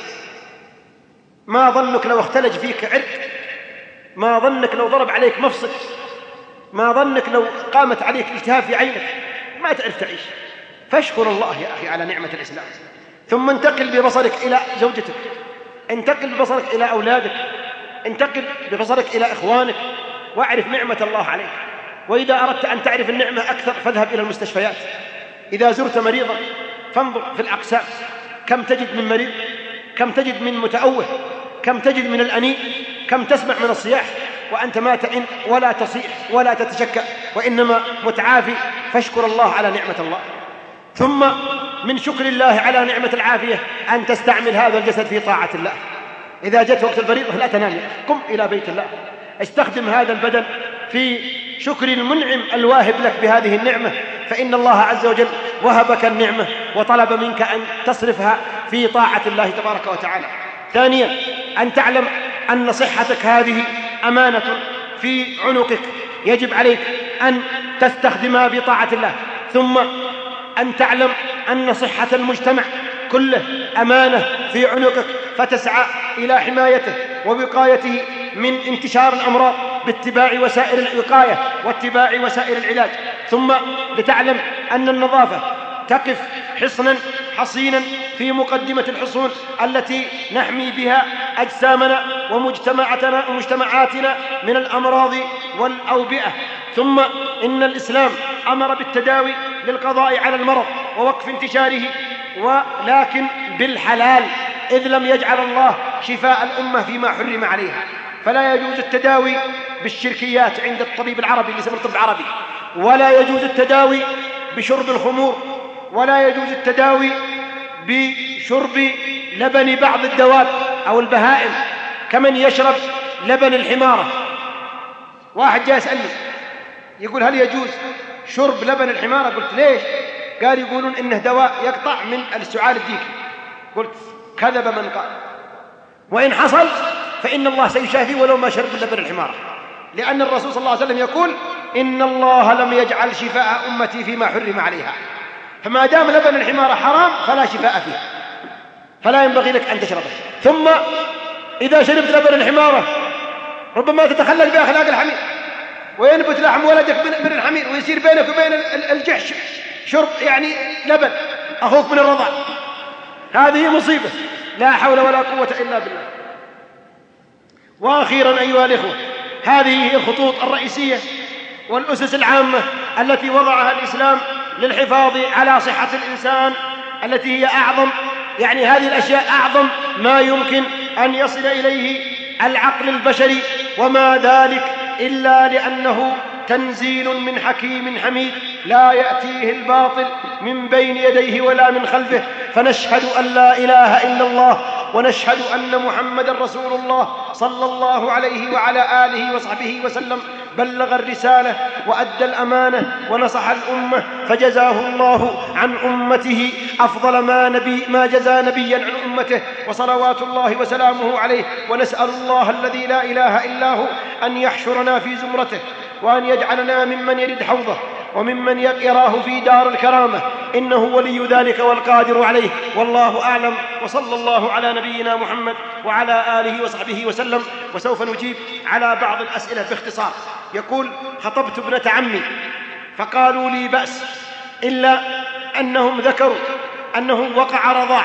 ما ظنك لو اختلج فيك عرق؟ ما ظنك لو ضرب عليك مفصل؟ ما ظنك لو قامت عليك التهاب في عينك؟ ما تعرف تعيش. فاشكر الله يا أخي على نعمة الإسلام. ثم انتقل ببصرك إلى زوجتك، انتقل ببصرك إلى أولادك، انتقل ببصرك إلى إخوانك، واعرف نعمة الله عليك وإذا أردت أن تعرف النعمة أكثر فاذهب إلى المستشفيات. إذا زرت مريضا فانظر في الأقسام، كم تجد من مريض، كم تجد من متأوه، كم تجد من الأنين، كم تسمع من الصياح، وأنت ما تئن ولا تصيح ولا تتشكى، وإنما متعافي. فاشكر الله على نعمة الله. ثم من شكر الله على نعمة العافية أن تستعمل هذا الجسد في طاعة الله. إذا جاءت وقت الفريضة لا تنام، قم إلى بيت الله، استخدم هذا البدن في شكر المنعم الواهب لك بهذه النعمة، فإن الله عز وجل وهبك النعمة وطلب منك أن تصرفها في طاعة الله تبارك وتعالى. ثانيا، أن تعلم أن صحتك هذه أمانة في عنقك، يجب عليك أن تستخدمها بطاعة الله. ثم أن تعلم أن صحة المجتمع كله أمانة في عنقك، فتسعى إلى حمايته ووقايته من انتشار الأمراض باتباع وسائل الوقاية واتباع وسائل العلاج. ثم لتعلم أن النظافة تقف حصنا حصينا في مقدمة الحصون التي نحمي بها أجسامنا ومجتمعاتنا من الأمراض والأوبئة. ثم إن الإسلام أمر بالتداوي للقضاء على المرض ووقف انتشاره، ولكن بالحلال، إذ لم يجعل الله شفاء الأمة فيما حرم عليها. فلا يجوز التداوي بالشركيات عند الطبيب العربي اللي يسمى الطب العربي، ولا يجوز التداوي بشرب الخمور، ولا يجوز التداوي بشرب لبن بعض الدواب أو البهائم كمن يشرب لبن الحمارة. واحد جاء يسألني يقول هل يجوز شرب لبن الحمارة؟ قلت ليش؟ قال يقولون إنه دواء يقطع من السعال الديكي. قلت كذب من قال، وإن حصل فإن الله سيشافي ولو ما شرب لبن الحمارة، لأن الرسول صلى الله عليه وسلم يقول إن الله لم يجعل شفاء أمتي فيما حرم عليها. فما دام لبن الحمارة حرام فلا شفاء فيه، فلا ينبغي لك أن تشربه. ثم إذا شربت لبن الحمارة ربما تتخلل بأخلاق الحمير، وينبت لحم ولدك من الحمير، ويصير بينك وبين الجحش شرب يعني لبن أخوك من الرضع. هذه مصيبة، لا حول ولا قوة إلا بالله. وأخيرا أيها الإخوة، هذه هي الخطوط الرئيسية والأسس العامة التي وضعها الإسلام للحفاظ على صحة الإنسان، التي هي أعظم، يعني هذه الأشياء أعظم ما يمكن أن يصل إليه العقل البشري، وما ذلك إلا لأنه تنزيل من حكيم حميد لا يأتيه الباطل من بين يديه ولا من خلفه. فنشهد أن لا إله إلا الله، ونشهد أن محمدا رسول الله صلى الله عليه وعلى آله وصحبه وسلم، بلغ الرسالة وأدى الأمانة ونصح الأمة، فجزاه الله عن أمته أفضل ما جزى نبيا عن أمته، وصلوات الله وسلامه عليه. ونسأل الله الذي لا إله إلا هو أن يحشرنا في زمرته، وأن يجعلنا ممن يرد حوضه، وممن يراه في دار الكرامة، إنه ولي ذلك والقادر عليه. والله أعلم، وصلى الله على نبينا محمد وعلى آله وصحبه وسلم. وسوف نجيب على بعض الأسئلة باختصار. يقول: خطبت ابنة عمي فقالوا لي بأس، إلا أنهم ذكروا أنه وقع رضاع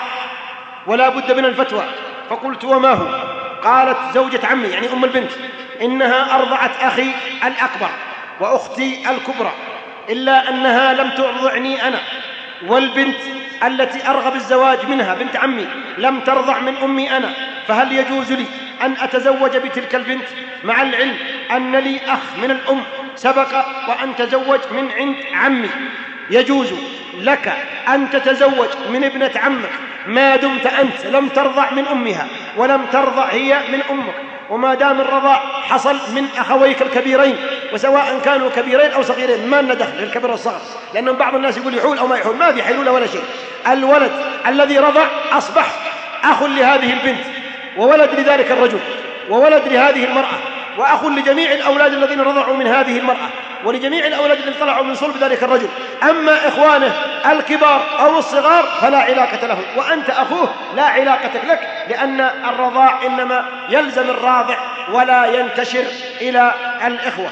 ولا بد من الفتوى. فقلت: وما هو؟ قالت زوجة عمي يعني أم البنت إنها أرضعت أخي الأكبر وأختي الكبرى، إلا أنها لم ترضعني أنا، والبنت التي أرغب الزواج منها بنت عمي لم ترضع من أمي أنا، فهل يجوز لي أن أتزوج بتلك البنت، مع العلم أن لي أخ من الأم سبق وأن تزوج من عند عمي؟ يجوز لك أن تتزوج من ابنة عمك ما دمت أنت لم ترضع من أمها ولم ترضع هي من أمك، وما دام الرضاع حصل من أخويك الكبيرين، وسواء كانوا كبيرين أو صغيرين ما لنا دخل الكبير والصغر، لأن بعض الناس يقول يحول أو ما يحول، ما في حيلولة ولا شيء. الولد الذي رضع أصبح أخ لهذه البنت، وولد لذلك الرجل، وولد لهذه المرأة، وأخ لجميع الأولاد الذين رضعوا من هذه المرأة، ولجميع الأولاد الذين طلعوا من صلب ذلك الرجل. أما إخوانه الكبار أو الصغار فلا علاقة لهم، وأنت أخوه لا علاقة لك، لأن الرضاع إنما يلزم الراضع ولا ينتشر إلى الإخوة.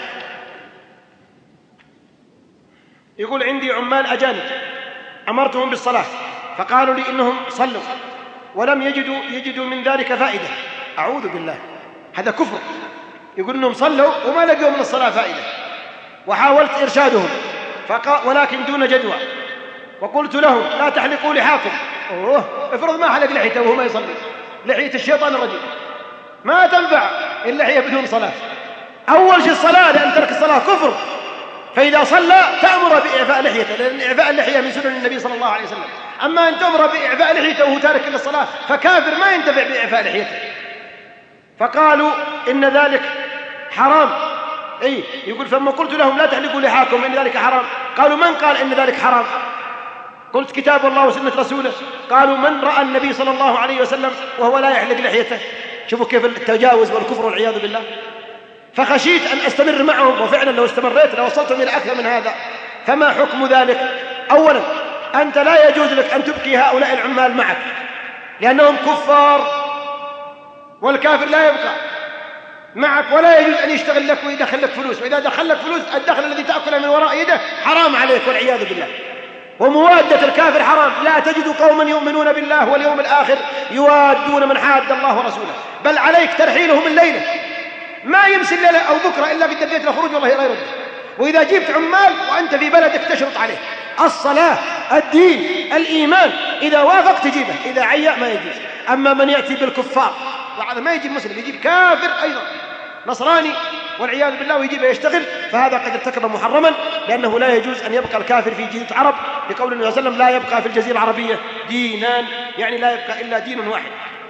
يقول: عندي عمال أجانب أمرتهم بالصلاة فقالوا لي إنهم صلوا ولم يجدوا من ذلك فائدة. أعوذ بالله، هذا كفر. يقول إنهم صلوا وما لقوا من الصلاة فائدة. وحاولت إرشادهم ولكن دون جدوى، وقلت لهم لا تحلقوا لحاكم. افرض ما حلق لحيته وهو ما يصلي، لحية الشيطان الرجيم ما تنفع اللحية بدون صلاة. أول شيء الصلاة، لأن ترك الصلاة كفر، فإذا صلى تأمر بإعفاء لحيته، لأن إعفاء اللحية من سنن النبي صلى الله عليه وسلم. أما أن تأمر بإعفاء لحيته وهو تارك للصلاة فكافر ما ينتفع بإعفاء لحيته. فقالوا إن ذلك حرام. يقول فلما قلت لهم لا تحلقوا لحاكم إن ذلك حرام، قالوا من قال إن ذلك حرام؟ قلت كتاب الله وسنة رسوله. قالوا من رأى النبي صلى الله عليه وسلم وهو لا يحلق لحيته؟ شوفوا كيف التجاوز والكفر والعياذ بالله. فخشيت أن أستمر معهم، وفعلا لو استمريت لوصلتهم إلى أكثر من هذا. فما حكم ذلك؟ أولا أنت لا يجوز لك أن تبقي هؤلاء العمال معك لأنهم كفار، والكافر لا يبقى معك ولا يجوز أن يشتغل لك ويدخل لك فلوس، وإذا دخل لك فلوس الدخل الذي تأكله من وراء يده حرام عليك والعياذ بالله. وموادة الكافر حرام. لا تجد قوما يؤمنون بالله واليوم الآخر يوادون من حاد الله ورسوله، بل عليك ترحيلهم الليلة، ما يمسي الليلة أو بكرة إلا قد دقيت الخروج والله لا يرد. وإذا جبت عمال وأنت في بلدك تشرط عليه الصلاة، الدين، الإيمان، إذا وافق تجيبه، إذا عيا ما يجوز. أما من يأتي بالكفار، وهذا ما يجيب مسلم، يجيب كافر أيضا نصراني والعياذ بالله ويجيبه يشتغل، فهذا قد ارتكب محرما، لأنه لا يجوز أن يبقى الكافر في جزيرة العرب، لقول النبي صلى الله عليه وسلم لا يبقى في الجزيرة العربية دينان، يعني لا يبقى إلا دين واحد.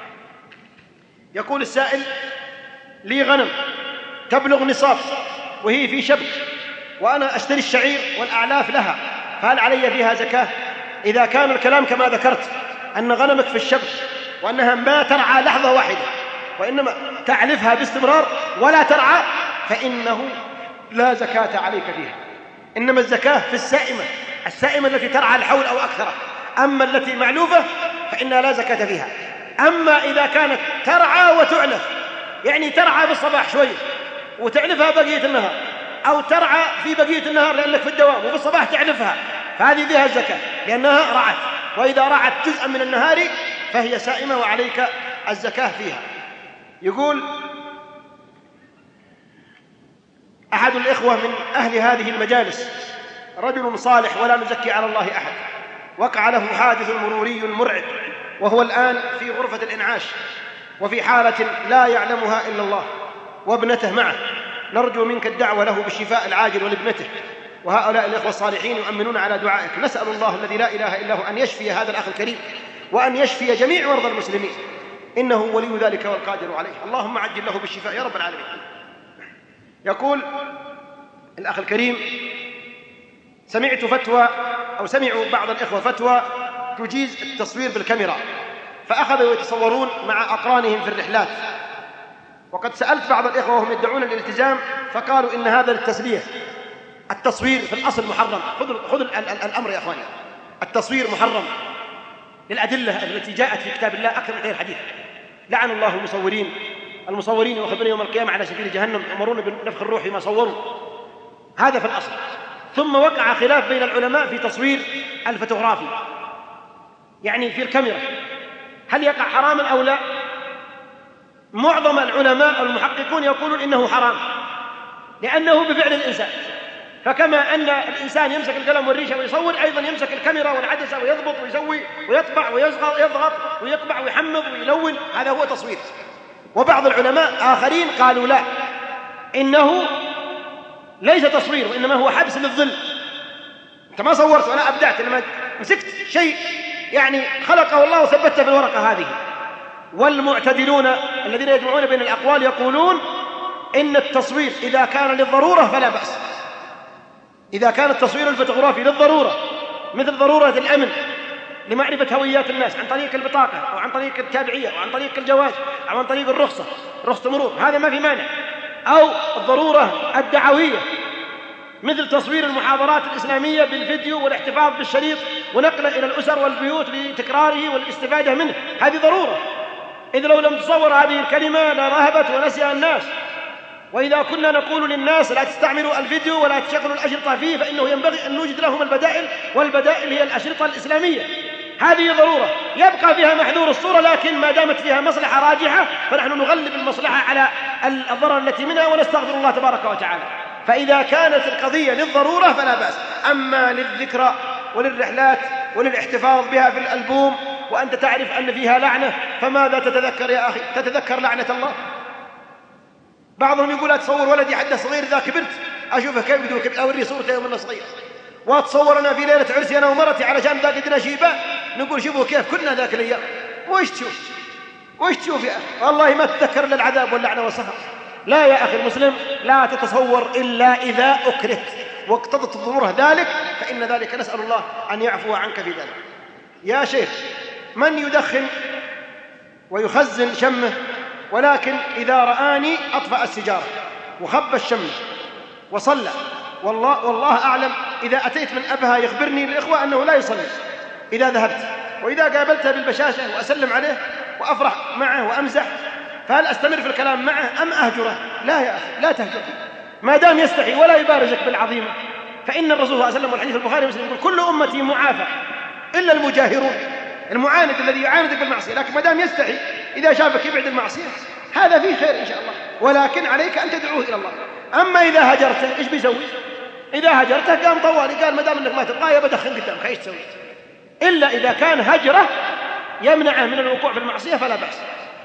يقول السائل لي غنم تبلغ نصاب وهي في شبك، وأنا أشتري الشعير والأعلاف لها، فهل علي فيها زكاة؟ إذا كان الكلام كما ذكرت أن غنمك في الشبك وأنها ما ترعى لحظة واحدة وإنما تعلفها باستمرار ولا ترعى، فإنه لا زكاة عليك فيها، إنما الزكاة في السائمة التي ترعى الحول أو أكثر. أما التي معلوفة فإنها لا زكاة فيها. أما إذا كانت ترعى وتعلف، يعني ترعى بالصباح شوية وتعلفها بقية النهار، أو ترعى في بقية النهار لأنك في الدوام وفي الصباح تعلفها، فهذه فيها الزكاة لأنها رعت، وإذا رعت جزءا من النهار فهي سائمة وعليك الزكاة فيها. يقول أحد الإخوة من أهل هذه المجالس رجل صالح ولا نزكي على الله أحد، وقع له حادث مروري مرعب وهو الآن في غرفة الإنعاش وفي حالة لا يعلمها إلا الله، وابنته معه، نرجو منك الدعوة له بالشفاء العاجل ولابنته، وهؤلاء الإخوة الصالحين يؤمنون على دعائك. نسأل الله الذي لا إله إلا هو أن يشفي هذا الأخ الكريم وأن يشفي جميع مرضى المسلمين، إنه ولي ذلك والقادر عليه. اللهم عجل له بالشفاء يا رب العالمين. يقول الأخ الكريم سمعوا بعض الإخوة فتوى تجيز التصوير بالكاميرا، فأخذوا يتصورون مع أقرانهم في الرحلات، وقد سألت بعض الإخوة وهم يدعون الالتزام فقالوا إن هذا للتسلية. التصوير في الأصل محرم، خذ الأمر يا أخواني، التصوير محرم للأدلة التي جاءت في كتاب الله أكثر من غير حديث. لعن الله المصورين يؤخذون يوم القيامة على شفير جهنم، يأمرون بنفخ الروح فيما صوروا. هذا في الأصل. ثم وقع خلاف بين العلماء في تصوير الفوتوغرافي، يعني في الكاميرا، هل يقع حراما أو لا؟ معظم العلماء المحققون يقولون إنه حرام، لأنه بفعل الإنسان، فكما أن الإنسان يمسك القلم والريشة ويصور، أيضا يمسك الكاميرا والعدسة ويضبط ويسوي ويطبع ويضغط ويقبع ويحمض ويلون، هذا هو تصوير. وبعض العلماء آخرين قالوا لا، إنه ليس تصوير وإنما هو حبس للظل. أنت ما صورت ولا أبدعت، إنما مسكت شيء يعني خلقه الله وثبته في الورقة هذه. والمعتدلون الذين يجمعون بين الأقوال يقولون إن التصوير إذا كان للضرورة فلا بأس، إذا كان التصوير الفوتوغرافي للضرورة مثل ضرورة الأمن لمعرفة هويات الناس عن طريق البطاقة أو عن طريق التابعية أو عن طريق الجواز أو عن طريق رخصة مرور، هذا ما في مانع. أو الضرورة الدعوية مثل تصوير المحاضرات الإسلامية بالفيديو والاحتفاظ بالشريط ونقله إلى الأسر والبيوت لتكراره والاستفادة منه، هذه ضرورة. إذ لو لم تصور هذه الكلمة لرهبت ونسيها الناس. وإذا كنا نقول للناس لا تستعملوا الفيديو ولا تشغلوا الأشرطة فيه، فإنه ينبغي أن نوجد لهم البدائل، والبدائل هي الأشرطة الإسلامية. هذه ضرورة يبقى فيها محذور الصورة، لكن ما دامت فيها مصلحة راجحة فنحن نغلب المصلحة على الضرر التي منها ونستغفر الله تبارك وتعالى. فإذا كانت القضية للضرورة فلا بأس. أما للذكرى وللرحلات وللاحتفاظ بها في الألبوم وأنت تعرف أن فيها لعنة، فماذا تتذكر يا أخي؟ تتذكر لعنة الله؟ بعضهم يقول أتصور ولدي حتى صغير إذا كبرت أشوفه كيف بدون كبر، أوري صورته يوم أنه صغير، وأتصور أنا في ليلة عرسي أنا ومرتي علشان ذاك قدنا شيبة نقول شوفوا كيف كنا ذاك الأيام. وش تشوف يا أخي؟ والله ما تتذكر إلا العذاب واللعنة والسخط. لا يا أخي المسلم، لا تتصور إلا إذا أكرهت واقتضت الضرورة ذلك، فإن ذلك نسأل الله أن يعفو عنك في ذلك. يا شيخ، من يدخن ويخزن شمه ولكن إذا رآني أطفأ السيجارة وخب الشمه وصلى، والله أعلم إذا أتيت من أبها يخبرني الإخوة أنه لا يصلي إذا ذهبت، وإذا قابلته بالبشاشة وأسلم عليه وأفرح معه وأمزح، فهل أستمر في الكلام معه أم أهجره؟ لا يا أخي، لا تهجره ما دام يستحي ولا يبارزك بالعظيمة. فإن الرسول صلى الله عليه وسلم والحديث البخاري ومسلم يقول كل أمتي معافى إلا المجاهرون، المعاند الذي يعاندك بالمعصية، لكن ما دام يستحي إذا شافك يبعد المعصية هذا فيه خير إن شاء الله، ولكن عليك أن تدعوه إلى الله. أما إذا هجرته إيش بيسوي؟ إذا هجرته قام طوالي قال ما دام أنك ما تبغاه بدخن قدامك إيش تسوي؟ إلا إذا كان هجره يمنعه من الوقوع في المعصية فلا بأس.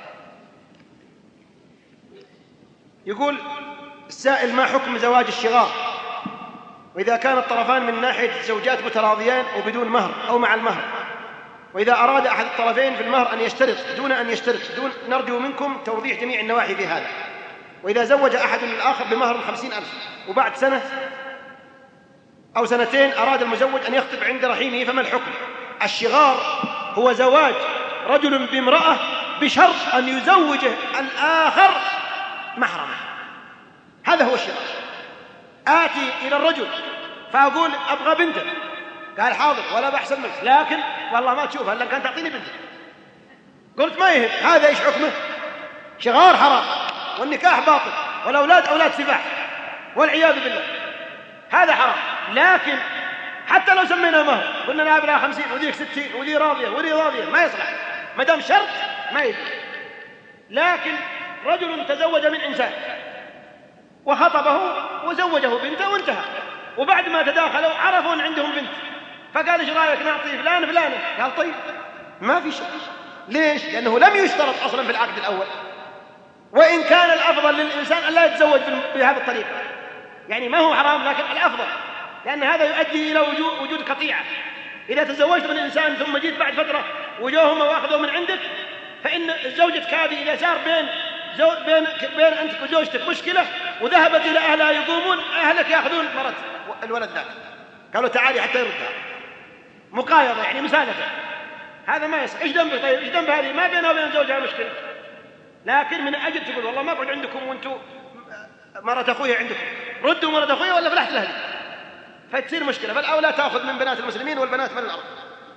يقول السائل: ما حكم زواج الشغار وإذا كان الطرفان من ناحية الزوجات متراضيان وبدون مهر أو مع المهر، وإذا أراد أحد الطرفين في المهر أن يشترط دون أن يشترط نرجو منكم توضيح جميع النواحي في هذا. وإذا زوج أحد الآخر بمهر 50,000 وبعد سنة أو سنتين أراد المزوج أن يخطب عند رحيمه فما الحكم؟ الشغار هو زواج رجل بامرأة بشرط أن يزوجه الآخر محرمه، هذا هو الشغار. آتي إلى الرجل فأقول أبغى بنتك، قال حاضر ولا بحسن منك، لكن والله ما تشوفها إلا كان تعطيني بنتك. قلت ما يهم، هذا إيش حكمه؟ شغار حرام، والنكاح باطل، والأولاد أولاد سفاح والعياذ بالله، هذا حرام. لكن حتى لو سمينا مهر قلنا نابلها 50 وذيك 60 وذي راضية وذي راضية ما يصلح، ما دام شرط ما يجوز. لكن رجل تزوج من إنسان وخطبه وزوجه بنته وانتهى، وبعد ما تداخلوا عرفوا أن عندهم بنت، فقال ايش رايك نعطي فلانة؟ قال طيب ما في شيء. ليش؟ لأنه لم يشترط أصلا في العقد الأول، وإن كان الأفضل للإنسان أن لا يتزوج بهذه الطريقة، يعني ما هو حرام لكن الأفضل، لأن هذا يؤدي إلى وجود قطيعة. إذا تزوجت من إنسان ثم جيت بعد فترة وجوهم وأخذوا من عندك، فإن زوجتك هذه إذا صار بين أنت وزوجتك مشكلة وذهبت إلى أهلها يقومون أهلك يأخذون مرت الولد ذاك، قالوا تعالي حتى يردها، مقايضة يعني مساندة، هذا ما يصح. إيش ذنب؟ طيب إيش ذنب هذه؟ ما بينها وبين زوجها مشكلة، لكن من أجل تقول والله ما أقعد عندكم وأنتم مرة أخويا عندكم، ردوا مرة أخويا ولا فلحت لأهلي، فتصير مشكلة. فالأولى تأخذ من بنات المسلمين والبنات من الأرض.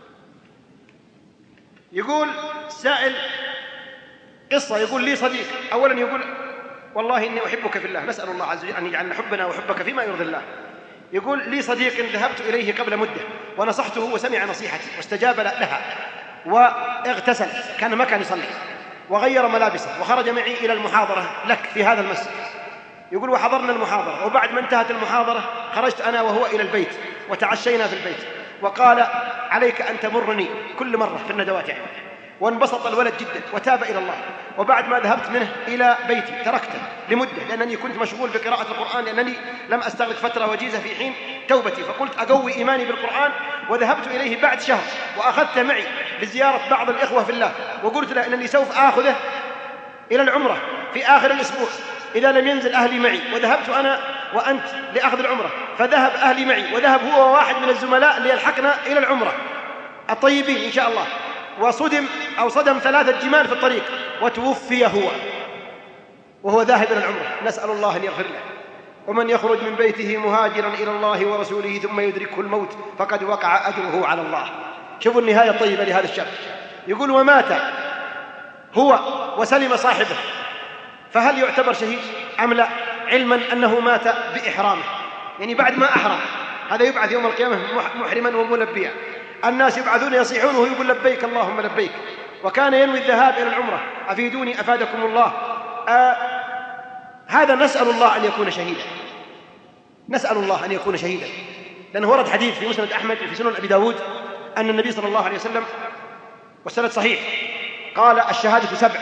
يقول السائل قصة، يقول لي صديق، أولا يقول والله إني أحبك في الله، نسأل الله عز وجل أن يجعل حبنا وحبك فيما يرضي الله. يقول لي صديق ذهبت إليه قبل مدة ونصحته وسمع نصيحتي واستجاب لها واغتسل، كان ما كان يصلي، وغير ملابسه وخرج معي إلى المحاضرة لك في هذا المسجد. يقول وحضرنا المحاضرة، وبعد ما انتهت المحاضرة خرجت أنا وهو إلى البيت وتعشينا في البيت، وقال عليك أن تمرني كل مرة في الندوات يعني. وانبسط الولد جدا وتاب إلى الله. وبعد ما ذهبت منه إلى بيتي تركته لمدة لأنني كنت مشغول بقراءة القرآن، لأنني لم أستغرق فترة وجيزة في حين توبتي، فقلت أقوي إيماني بالقرآن. وذهبت إليه بعد شهر وأخذته معي لزيارة بعض الإخوة في الله، وقلت له أنني سوف آخذه إلى العمرة في آخر الأسبوع إذا لم ينزل أهلي معي. وذهبت أنا وأنت لأخذ العمرة، فذهب أهلي معي، وذهب هو وواحد من الزملاء ليلحقنا إلى العمرة الطيبين إن شاء الله. وصدم 3 جمال في الطريق وتوفي هو وهو ذاهب إلى العمرة، نسأل الله أن يغفر له. ومن يخرج من بيته مهاجرا إلى الله ورسوله ثم يدركه الموت فقد وقع أجره على الله. شوفوا النهاية الطيبة لهذا الشاب. يقول ومات هو وسلم صاحبه، فهل يعتبر شهيد أم لا؟ علما أنه مات بإحرامه، يعني بعد ما أحرم، هذا يبعث يوم القيامة محرما وملبيا، الناس يبعثون يصيحون وهو يقول لبيك اللهم لبيك، وكان ينوي الذهاب إلى العمرة. أفيدوني أفادكم الله. هذا نسأل الله أن يكون شهيدا، نسأل الله أن يكون شهيدا، لأنه ورد حديث في مسند أحمد وفي سنن أبي داود أن النبي صلى الله عليه وسلم والسند صحيح قال: الشهادة 7،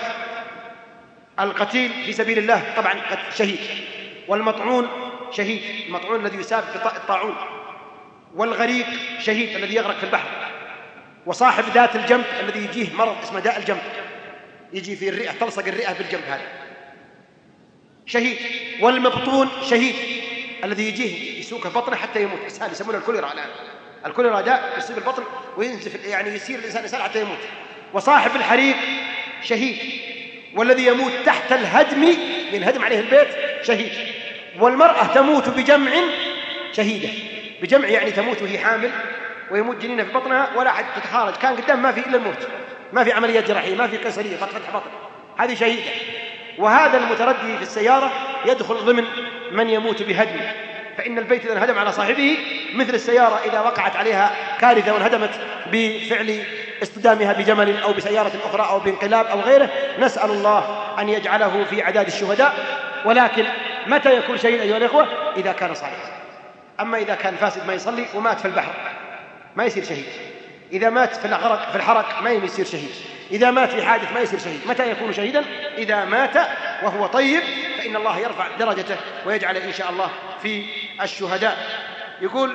القتيل في سبيل الله طبعا شهيد، والمطعون شهيد، المطعون الذي يساب بالطاعون، والغريق شهيد الذي يغرق في البحر، وصاحب ذات الجنب الذي يجيه مرض اسمه داء الجنب، يجي في الرئة، تلصق الرئة بالجنب، هذا شهيد، والمبطون شهيد الذي يجيه يسوق بطنه حتى يموت، إسهال يسمونه الكوليرا الآن، الكوليرا داء يصيب البطن وينزف، يعني يصير الإنسان إسهال حتى يموت. وصاحب الحريق شهيد، والذي يموت تحت الهدم ينهدم عليه البيت شهيد. والمرأة تموت بجمع شهيدة، بجمع يعني تموت وهي حامل ويموت جنينها في بطنها ولا حد تتخارج، كان قدام ما في إلا الموت، ما في عملية جراحية، ما في قيصرية، فتح بطن، هذه شهيدة. وهذا المتردي في السيارة يدخل ضمن من يموت بهدم، فإن البيت إذا انهدم على صاحبه مثل السيارة إذا وقعت عليها كارثة وانهدمت بفعل اصطدامها بجمل أو بسيارة أخرى أو بانقلاب أو غيره. نسأل الله أن يجعله في عداد الشهداء. ولكن متى يكون شهيد أيها الإخوة؟ إذا كان صالحا. أما إذا كان فاسد ما يصلي ومات في البحر ما يصير شهيد، إذا مات في الحرق ما يصير شهيد، إذا مات في حادث ما يصير شهيد. متى يكون شهيدا؟ إذا مات وهو طيب، فإن الله يرفع درجته ويجعل إن شاء الله في الشهداء. يقول: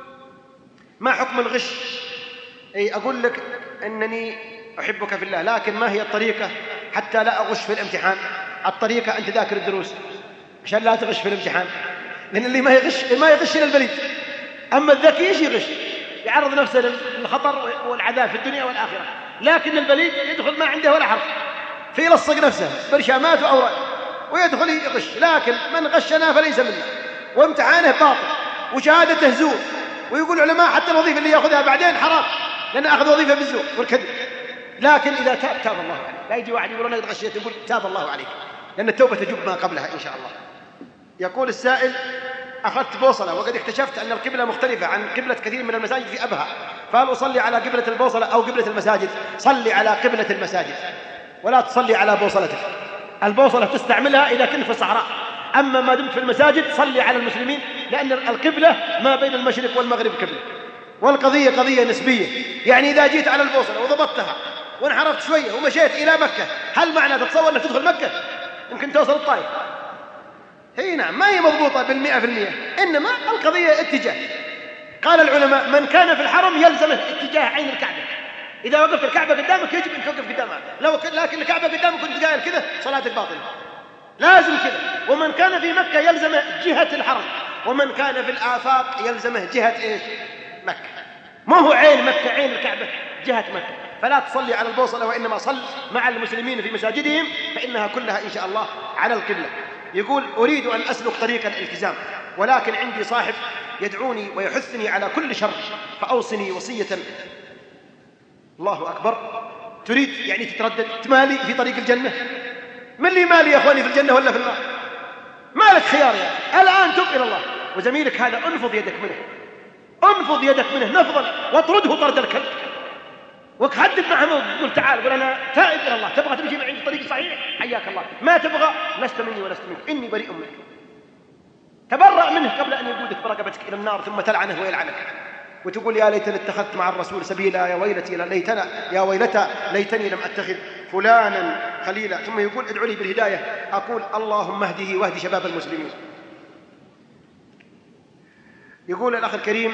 ما حكم الغش؟ أي أقول لك أنني أحبك في الله، لكن ما هي الطريقة حتى لا أغش في الامتحان؟ الطريقة أن تذاكر الدروس عشان لا تغش في الامتحان، لأن اللي ما يغش إلى البليد. أما الذكي إيش يغش؟ يعرض نفسه للخطر والعذاب في الدنيا والآخرة، لكن البليد يدخل ما عنده ولا حرف، فيلصق نفسه برشامات وأوراق ويدخل يغش. لكن من غشنا فليس منا، وامتحانه باطل وشهادته زور، ويقول علماء حتى الوظيفة اللي يأخذها بعدين حرام لأن أخذ وظيفة بالزور والكذب. لكن إذا تاب الله عليه. لا يجي واحد يقول أنا غشيت، يقول تاب الله عليك، لأن التوبة تجب ما قبلها إن شاء الله. يقول السائل: أخذت بوصلة وقد اكتشفت أن القبلة مختلفة عن قبلة كثير من المساجد في أبها، فهل أصلي على قبلة البوصلة أو قبلة المساجد؟ صلي على قبلة المساجد ولا تصلي على بوصلتك. البوصلة تستعملها إذا كنت في الصحراء، أما ما دمت في المساجد صلي على المسلمين، لأن القبلة ما بين المشرق والمغرب قبلة، والقضية قضية نسبية. يعني إذا جيت على البوصلة وضبطتها وانحرفت شوية ومشيت إلى مكة، هل معنى تتصور أنك تدخل مكة؟ يمكن توصل الطائف. هي نعم، ما هي مضبوطة 100%، إنما القضية اتجاه. قال العلماء: من كان في الحرم يلزمه اتجاه عين الكعبة. إذا وقفت الكعبة قدامك يجب أن توقف قدامها، لكن الكعبة قدامك كنت قايل كذا صلاتك باطلة، لازم كذا. ومن كان في مكة يلزمه جهة الحرم، ومن كان في الآفاق يلزمه جهة إيش؟ مكة. ما هو عين مكة، عين الكعبة جهة مكة. فلا تصلي على البوصلة، وإنما صل مع المسلمين في مساجدهم، فإنها كلها إن شاء الله على القبلة. يقول: أريد أن أسلك طريق الالتزام، ولكن عندي صاحب يدعوني ويحثني على كل شر، فأوصني وصية. الله أكبر. تريد يعني تتردد تمالي في طريق الجنة؟ من اللي مالي يا أخواني في الجنة ولا في النار؟ مالك خيار يعني. الآن تب إلى الله، وزميلك هذا انفض يدك منه، انفض يدك منه نفضا، واطرده طرد الكلب، وحدد معه، قل تعال، قل أنا تائب إلى الله، تبغى تمشي معي في الطريق صحيح حياك الله، ما تبغى لست مني ولست منك، إني بريء منك. تبرأ منه قبل أن يقودك برقبتك إلى النار ثم تلعنه ويلعنك، وتقول: يا ليتني اتخذت مع الرسول سبيلا، يا ويلتي يا ويلتى ليتني لم أتخذ فلانا خليلا. ثم يقول: ادعو لي بالهداية، أقول: اللهم اهده واهد شباب المسلمين. يقول الأخ الكريم،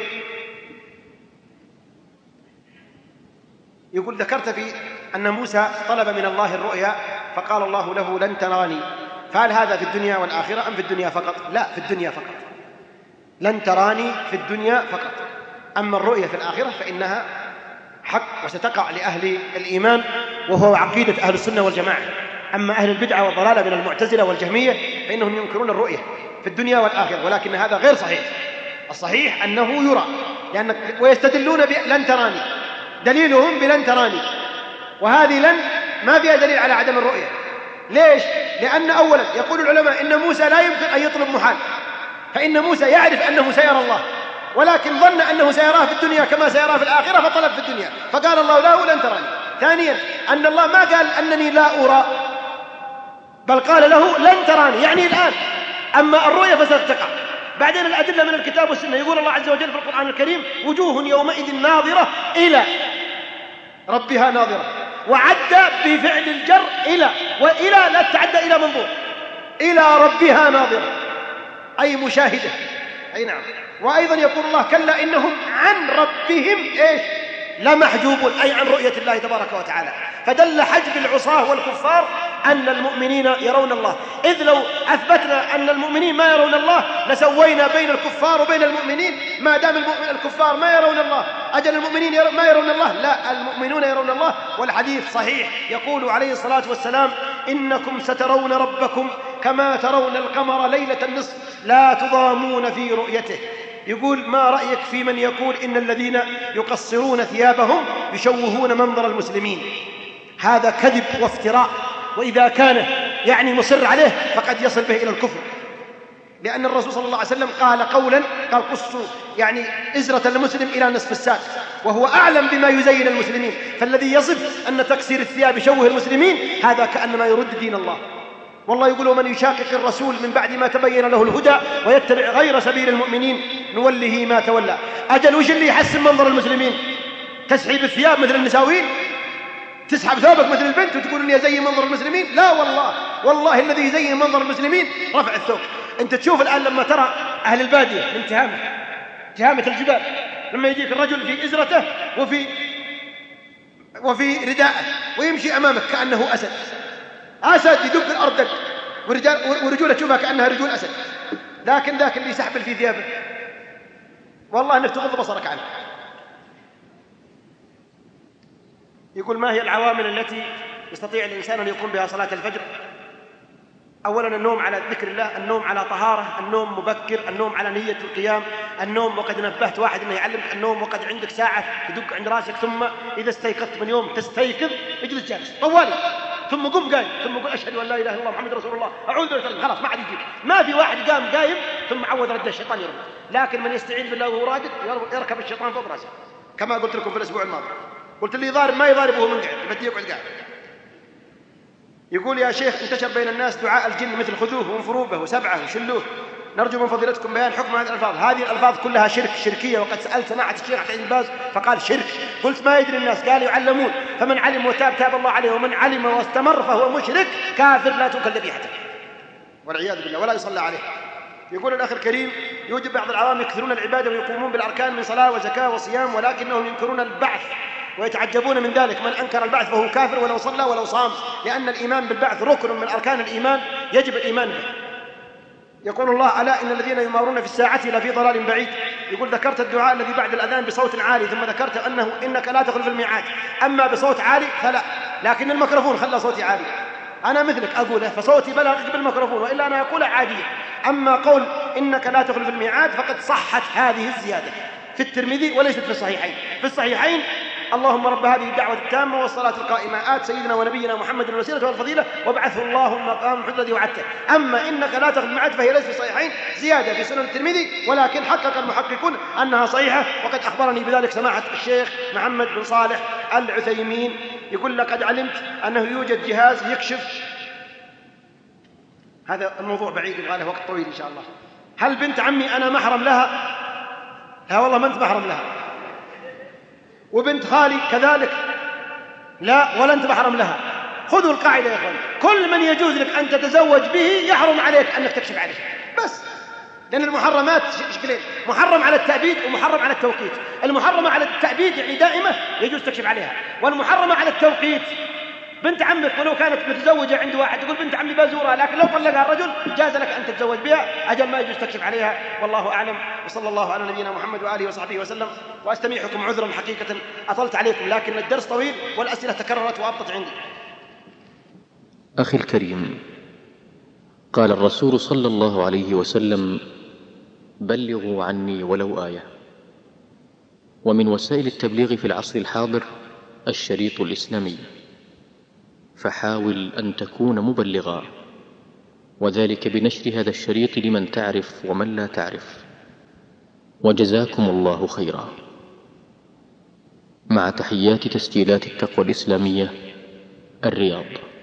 يقول: ذكرت في أن موسى طلب من الله الرؤيا فقال الله له: لن تراني، فهل هذا في الدنيا والآخرة أم في الدنيا فقط؟ لا، في الدنيا فقط. لن تراني في الدنيا فقط، أما الرؤيا في الآخرة فإنها حق وستقع لأهل الإيمان، وهو عقيدة أهل السنة والجماعة. أما أهل البدعة والضلالة من المعتزلة والجهمية فإنهم ينكرون الرؤية في الدنيا والآخرة، ولكن هذا غير صحيح. الصحيح أنه يرى، ويستدلون بلن تراني، دليلهم بلن تراني، وهذه لن ما فيها دليل على عدم الرؤية. ليش؟ لأن أولا يقول العلماء إن موسى لا يمكن أن يطلب محال، فإن موسى يعرف أنه سيرى الله، ولكن ظن أنه سيراه في الدنيا كما سيراه في الآخرة فطلب في الدنيا، فقال الله له: لن تراني. ثانيا أن الله ما قال أنني لا أرى، بل قال له: لن تراني، يعني الآن. أما الرؤية فستقع، بعدين الأدلة من الكتاب والسنة. يقول الله عز وجل في القرآن الكريم: وجوه يومئذ ناظرة إلى ربها ناظرة، وعد بفعل الجر إلى، وإلى لا تتعدى إلى منظور، إلى ربها ناظرة أي مشاهدة. أي نعم. وأيضا يقول الله: كلا إنهم عن ربهم إيش لمحجوبون، أي عن رؤية الله تبارك وتعالى. فدل حجب العصاة والكفار أن المؤمنين يرون الله، إذ لو أثبتنا أن المؤمنين ما يرون الله لسوينا بين الكفار وبين المؤمنين، ما دام الكفار ما يرون الله أجل المؤمنين ما يرون الله؟ لا، المؤمنون يرون الله. والحديث صحيح يقول عليه الصلاة والسلام: إنكم سترون ربكم كما ترون القمر ليلة النصف لا تضامون في رؤيته. يقول: ما رأيك في من يقول إن الذين يقصرون ثيابهم يشوهون منظر المسلمين؟ هذا كذب وافتراء، وإذا كان يعني مصر عليه فقد يصل به إلى الكفر، لأن الرسول صلى الله عليه وسلم قال قولا، قال: قصوا يعني إزرة المسلم إلى نصف الساق، وهو أعلم بما يزين المسلمين. فالذي يصف أن تكسير الثياب يشوه المسلمين هذا كأنما يرد دين الله. والله يقول: ومن يشاقق الرسول من بعد ما تبين له الهدى ويتبع غير سبيل المؤمنين نوله ما تولى. أجل وش اللي يحسن منظر المسلمين؟ تسحيب الثياب مثل النساوين؟ تسحب ثوبك مثل البنت وتقول إني أزين منظر المسلمين؟ لا والله الذي يزين منظر المسلمين رفع الثوب. أنت تشوف الآن لما ترى أهل البادية من تهامة الجبال، لما يجيك الرجل في إزرته وفي رداءه ويمشي أمامك كأنه أسد يدب الأرض دق، ورجوله تشوفها كأنها رجول أسد، لكن ذاك اللي يسحبل في ثيابه والله أنك تغض بصرك عنه. يقول: ما هي العوامل التي يستطيع الإنسان أن يقوم بها صلاة الفجر؟ أولا النوم على ذكر الله، النوم على طهارة، النوم مبكر، النوم على نية القيام، النوم وقد نبهت واحد أنه يعلمك، النوم وقد عندك ساعة تدق عند راسك، ثم إذا استيقظت من يوم تستيقظ اجلس جالس طوالي، ثم قم قايم، ثم قل: أشهد أن لا إله إلا الله محمد رسول الله، أعوذ بالله، خلاص ما عاد يجيب. ما في واحد قام قايم ثم عوذ رد الشيطان يرد، لكن من يستعين بالله وهو راقد يركب الشيطان فوق راسه، كما قلت لكم في الأسبوع الماضي. قلت: اللي يضارب ما يضاربه من قاعد، بدي يقعد قاعد. يقول: يا شيخ، انتشر بين الناس دعاء الجن مثل خذوه وانفروا به وسبعه وشلوه، نرجو من فضيلتكم بيان حكم هذه الألفاظ. هذه الألفاظ كلها شركية، وقد سألت سماحة الشيخ عبد العزيز باز فقال شرك. قلت: ما يدري الناس، قال: يعلمون، فمن علم وتاب تاب الله عليه، ومن علم واستمر فهو مشرك كافر لا تؤكل ذبيحته والعياذ بالله ولا يصلى عليه. يقول الأخ الكريم: يوجد بعض العوام يكثرون العبادة ويقومون بالأركان من صلاة وزكاة وصيام، ولكنهم ينكرون البعث ويتعجبون من ذلك. من أنكر البعث فهو كافر ولو صلى ولو صام، لأن الإيمان بالبعث ركن من أركان الإيمان يجب الإيمان به. يقول الله: ألا إن الذين يمارون في الساعة لفي ضلال بعيد. يقول: ذكرت الدعاء الذي بعد الأذان بصوت عالي، ثم ذكرت إنك لا تخلف الميعاد، أما بصوت عالي فلا، لكن الميكروفون خلى صوتي عالي، أنا مثلك أقوله فصوتي بلغ بالميكروفون، وإلا أنا أقوله عادية. أما قول إنك لا تخلف الميعاد فقد صحت هذه الزيادة في الترمذي وليست في الصحيحين. في الصحيحين: اللهم رب هذه الدعوة التامة والصلاة القائمة آت سيدنا ونبينا محمد الوسيلة والفضيلة وابعثه الله المقام المحمود الذي وعدته. أما إنك لا تخلف الميعاد فهي ليست في الصحيحين، زيادة في سنن الترمذي، ولكن حقق المحققون أنها صحيحة، وقد أخبرني بذلك سماحة الشيخ محمد بن صالح العثيمين. يقول: لقد علمت أنه يوجد جهاز يكشف، هذا الموضوع بعيد يبغى له وقت طويل إن شاء الله. هل بنت عمي أنا محرم لها؟ لا والله ما أنت محرم لها. وبنت خالي كذلك؟ لا ولا أنت محرم لها. خذوا القاعدة يا أخوان: كل من يجوز لك أن تتزوج به يحرم عليك أنك تكشف عليه، بس. لأن المحرمات شكلين: محرم على التأبيد ومحرم على التوقيت. المحرمة على التأبيد يعني دائمة يجوز تكشف عليها، والمحرمة على التوقيت بنت عمك ولو كانت متزوجة عند واحد تقول بنت عمي بزورها، لكن لو طلقها الرجل جاز لك أن تتزوج بها، أجل ما يجوز تكشف عليها، والله أعلم. وصلى الله على نبينا محمد وآله وصحبه وسلم. وأستميحكم عذرا حقيقة أطلت عليكم، لكن الدرس طويل والأسئلة تكررت وأبطت عندي.
أخي الكريم، قال الرسول صلى الله عليه وسلم: بلغوا عني ولو آية. ومن وسائل التبليغ في العصر الحاضر الشريط الإسلامي، فحاول أن تكون مبلغا، وذلك بنشر هذا الشريط لمن تعرف ومن لا تعرف. وجزاكم الله خيرا. مع تحيات تسجيلات التقوى الإسلامية، الرياض.